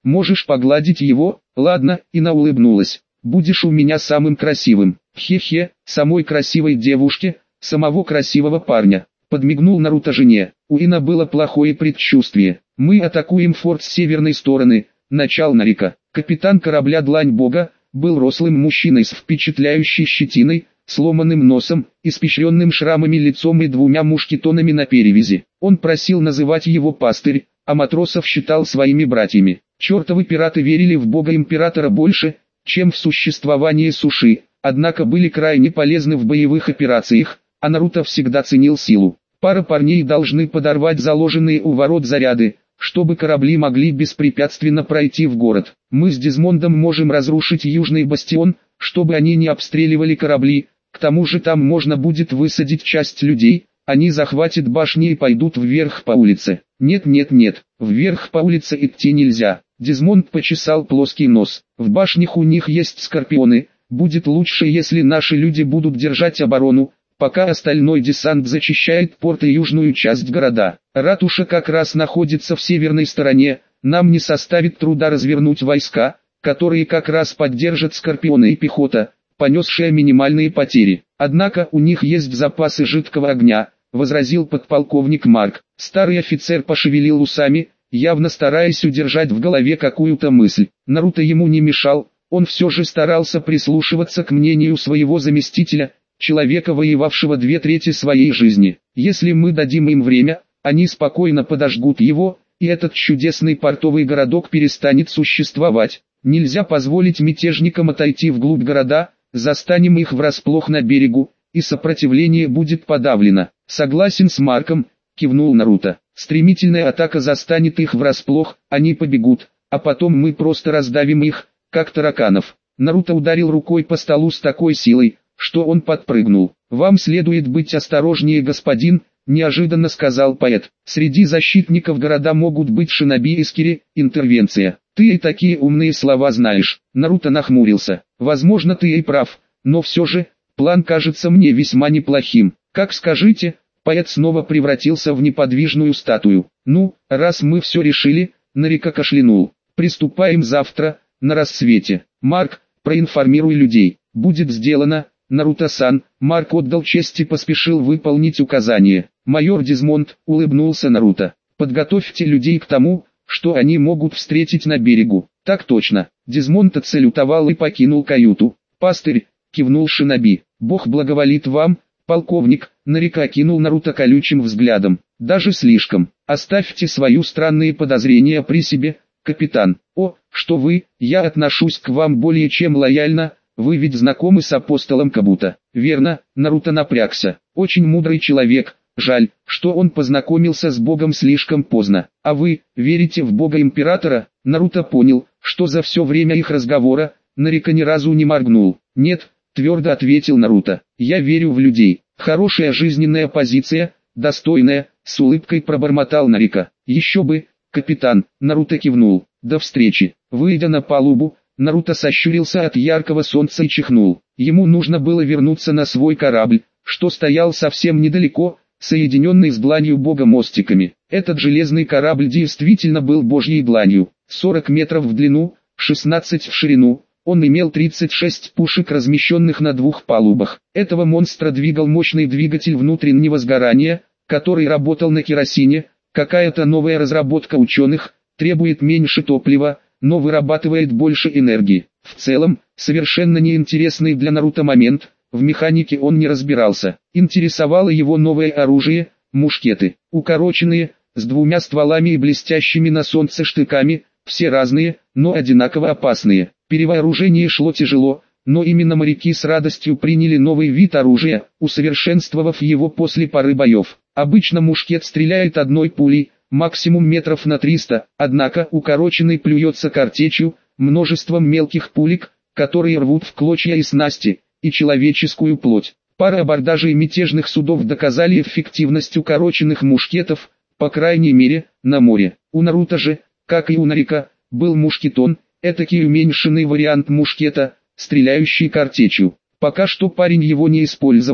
Можешь погладить его? Ладно, Ина улыбнулась. Будешь у меня самым красивым. Хе-хе, самой красивой девушке, самого красивого парня. Подмигнул Наруто жене. У Ина было плохое предчувствие. Мы атакуем форт с северной стороны. Начал Наруто. Капитан корабля Длань Бога был рослым мужчиной с впечатляющей щетиной, сломанным носом, испещренным шрамами лицом и двумя мушкетонами на перевязи. Он просил называть его пастырь, а матросов считал своими братьями. Чертовы пираты верили в бога императора больше, чем в существование суши, однако были крайне полезны в боевых операциях, а Наруто всегда ценил силу. Пара парней должны подорвать заложенные у ворот заряды, чтобы корабли могли беспрепятственно пройти в город. Мы с Дизмондом можем разрушить южный бастион, чтобы они не обстреливали корабли, к тому же там можно будет высадить часть людей, они захватят башни и пойдут вверх по улице. Нет нет нет, вверх по улице идти нельзя. Дизмонд почесал плоский нос. В башнях у них есть скорпионы, будет лучше если наши люди будут держать оборону, пока остальной десант зачищает порт и южную часть города. Ратуша как раз находится в северной стороне, нам не составит труда развернуть войска, которые как раз поддержат скорпионы и пехота, понесшая минимальные потери. Однако у них есть запасы жидкого огня, возразил подполковник Марк. Старый офицер пошевелил усами, явно стараясь удержать в голове какую-то мысль. Наруто ему не мешал, он все же старался прислушиваться к мнению своего заместителя, человека, воевавшего две трети своей жизни. Если мы дадим им время, они спокойно подожгут его, и этот чудесный портовый городок перестанет существовать. Нельзя позволить мятежникам отойти вглубь города, застанем их врасплох на берегу, и сопротивление будет подавлено. Согласен с Марком, кивнул Наруто. Стремительная атака застанет их врасплох, они побегут, а потом мы просто раздавим их, как тараканов. Наруто ударил рукой по столу с такой силой, что он подпрыгнул. «Вам следует быть осторожнее, господин», — неожиданно сказал поэт. «Среди защитников города могут быть шиноби и скири, интервенция». «Ты и такие умные слова знаешь», — Наруто нахмурился. «Возможно, ты и прав, но все же, план кажется мне весьма неплохим. Как скажите?» Поэт снова превратился в неподвижную статую. «Ну, раз мы все решили», — Наруто кашлянул. «Приступаем завтра, на рассвете. Марк, проинформируй людей». «Будет сделано». Наруто-сан, Марк отдал честь и поспешил выполнить указание. Майор Дизмонд, улыбнулся Наруто. Подготовьте людей к тому, что они могут встретить на берегу. Так точно. Дизмонд отсалютовал и покинул каюту. Пастырь, кивнул шиноби. Бог благоволит вам, полковник. Наруто окинул Наруто колючим взглядом. Даже слишком. Оставьте свои странные подозрения при себе, капитан. О, что вы, я отношусь к вам более чем лояльно. Вы ведь знакомы с апостолом Кабуто. Верно, Наруто напрягся. Очень мудрый человек. Жаль, что он познакомился с Богом слишком поздно. А вы, верите в Бога Императора? Наруто понял, что за все время их разговора, Наруто ни разу не моргнул. Нет, твердо ответил Наруто. Я верю в людей. Хорошая жизненная позиция, достойная, с улыбкой пробормотал Наруто. Еще бы, капитан, Наруто кивнул. До встречи. Выйдя на палубу, Наруто сощурился от яркого солнца и чихнул. Ему нужно было вернуться на свой корабль, что стоял совсем недалеко, соединенный с дланью бога мостиками. Этот железный корабль действительно был божьей дланью. сорок метров в длину, шестнадцать в ширину. Он имел тридцать шесть пушек, размещенных на двух палубах. Этого монстра двигал мощный двигатель внутреннего сгорания, который работал на керосине. Какая-то новая разработка ученых, требует меньше топлива, но вырабатывает больше энергии. В целом, совершенно неинтересный для Наруто момент, в механике он не разбирался. Интересовало его новое оружие, мушкеты. Укороченные, с двумя стволами и блестящими на солнце штыками, все разные, но одинаково опасные. Перевооружение шло тяжело, но именно моряки с радостью приняли новый вид оружия, усовершенствовав его после пары боев. Обычно мушкет стреляет одной пулей, максимум метров на триста, однако укороченный плюется картечью, множеством мелких пулек, которые рвут в клочья и снасти, и человеческую плоть. Пара абордажей мятежных судов доказали эффективность укороченных мушкетов, по крайней мере, на море. У Наруто же, как и у Наруто, был мушкетон, этакий уменьшенный вариант мушкета, стреляющий картечью. Пока что парень его не использовал,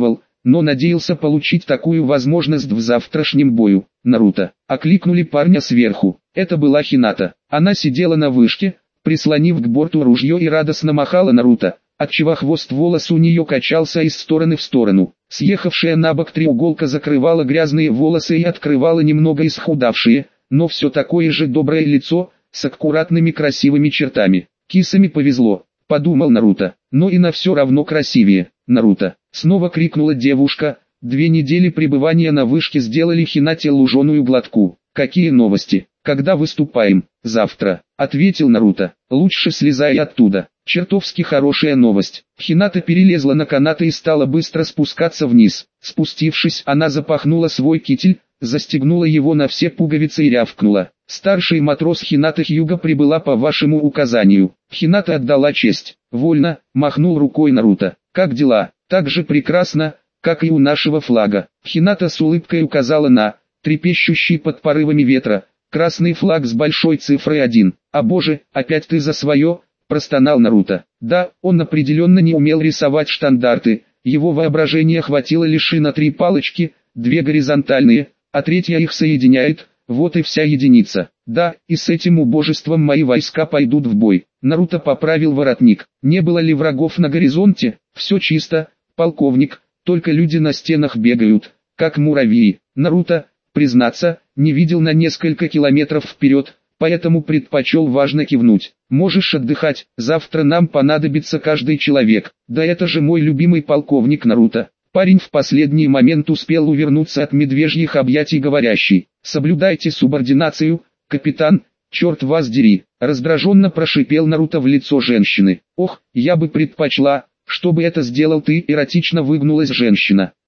но надеялся получить такую возможность в завтрашнем бою. Наруто. Окликнули парня сверху. Это была Хината. Она сидела на вышке, прислонив к борту ружье и радостно махала Наруто, отчего хвост волос у нее качался из стороны в сторону. Съехавшая на бок треуголка закрывала грязные волосы и открывала немного исхудавшие, но все такое же доброе лицо, с аккуратными красивыми чертами. Кисами повезло, подумал Наруто, но и на все равно красивее. Наруто, снова крикнула девушка. Две недели пребывания на вышке сделали Хинате луженую глотку. Какие новости? Когда выступаем? Завтра, ответил Наруто. Лучше слезай оттуда. Чертовски хорошая новость. Хината перелезла на канаты и стала быстро спускаться вниз. Спустившись, она запахнула свой китель, застегнула его на все пуговицы и рявкнула. Старший матрос Хината Хьюга прибыла по вашему указанию. Хината отдала честь. Вольно, махнул рукой Наруто. Как дела? Так же прекрасно, как и у нашего флага. Хината с улыбкой указала на трепещущий под порывами ветра красный флаг с большой цифрой один. А боже, опять ты за свое? Простонал Наруто. Да, он определенно не умел рисовать штандарты, его воображения хватило лишь и на три палочки, две горизонтальные, а третья их соединяет, вот и вся единица. Да, и с этим убожеством мои войска пойдут в бой. Наруто поправил воротник. Не было ли врагов на горизонте? Все чисто, полковник, только люди на стенах бегают, как муравьи. Наруто, признаться, не видел на несколько километров вперед, поэтому предпочел важно кивнуть. Можешь отдыхать, завтра нам понадобится каждый человек. Да это же мой любимый полковник Наруто. Парень в последний момент успел увернуться от медвежьих объятий говорящий. Соблюдайте субординацию, капитан, черт вас дери. Раздраженно прошипел Наруто в лицо женщины. Ох, я бы предпочла, чтобы это сделал ты, эротично выгнулась женщина.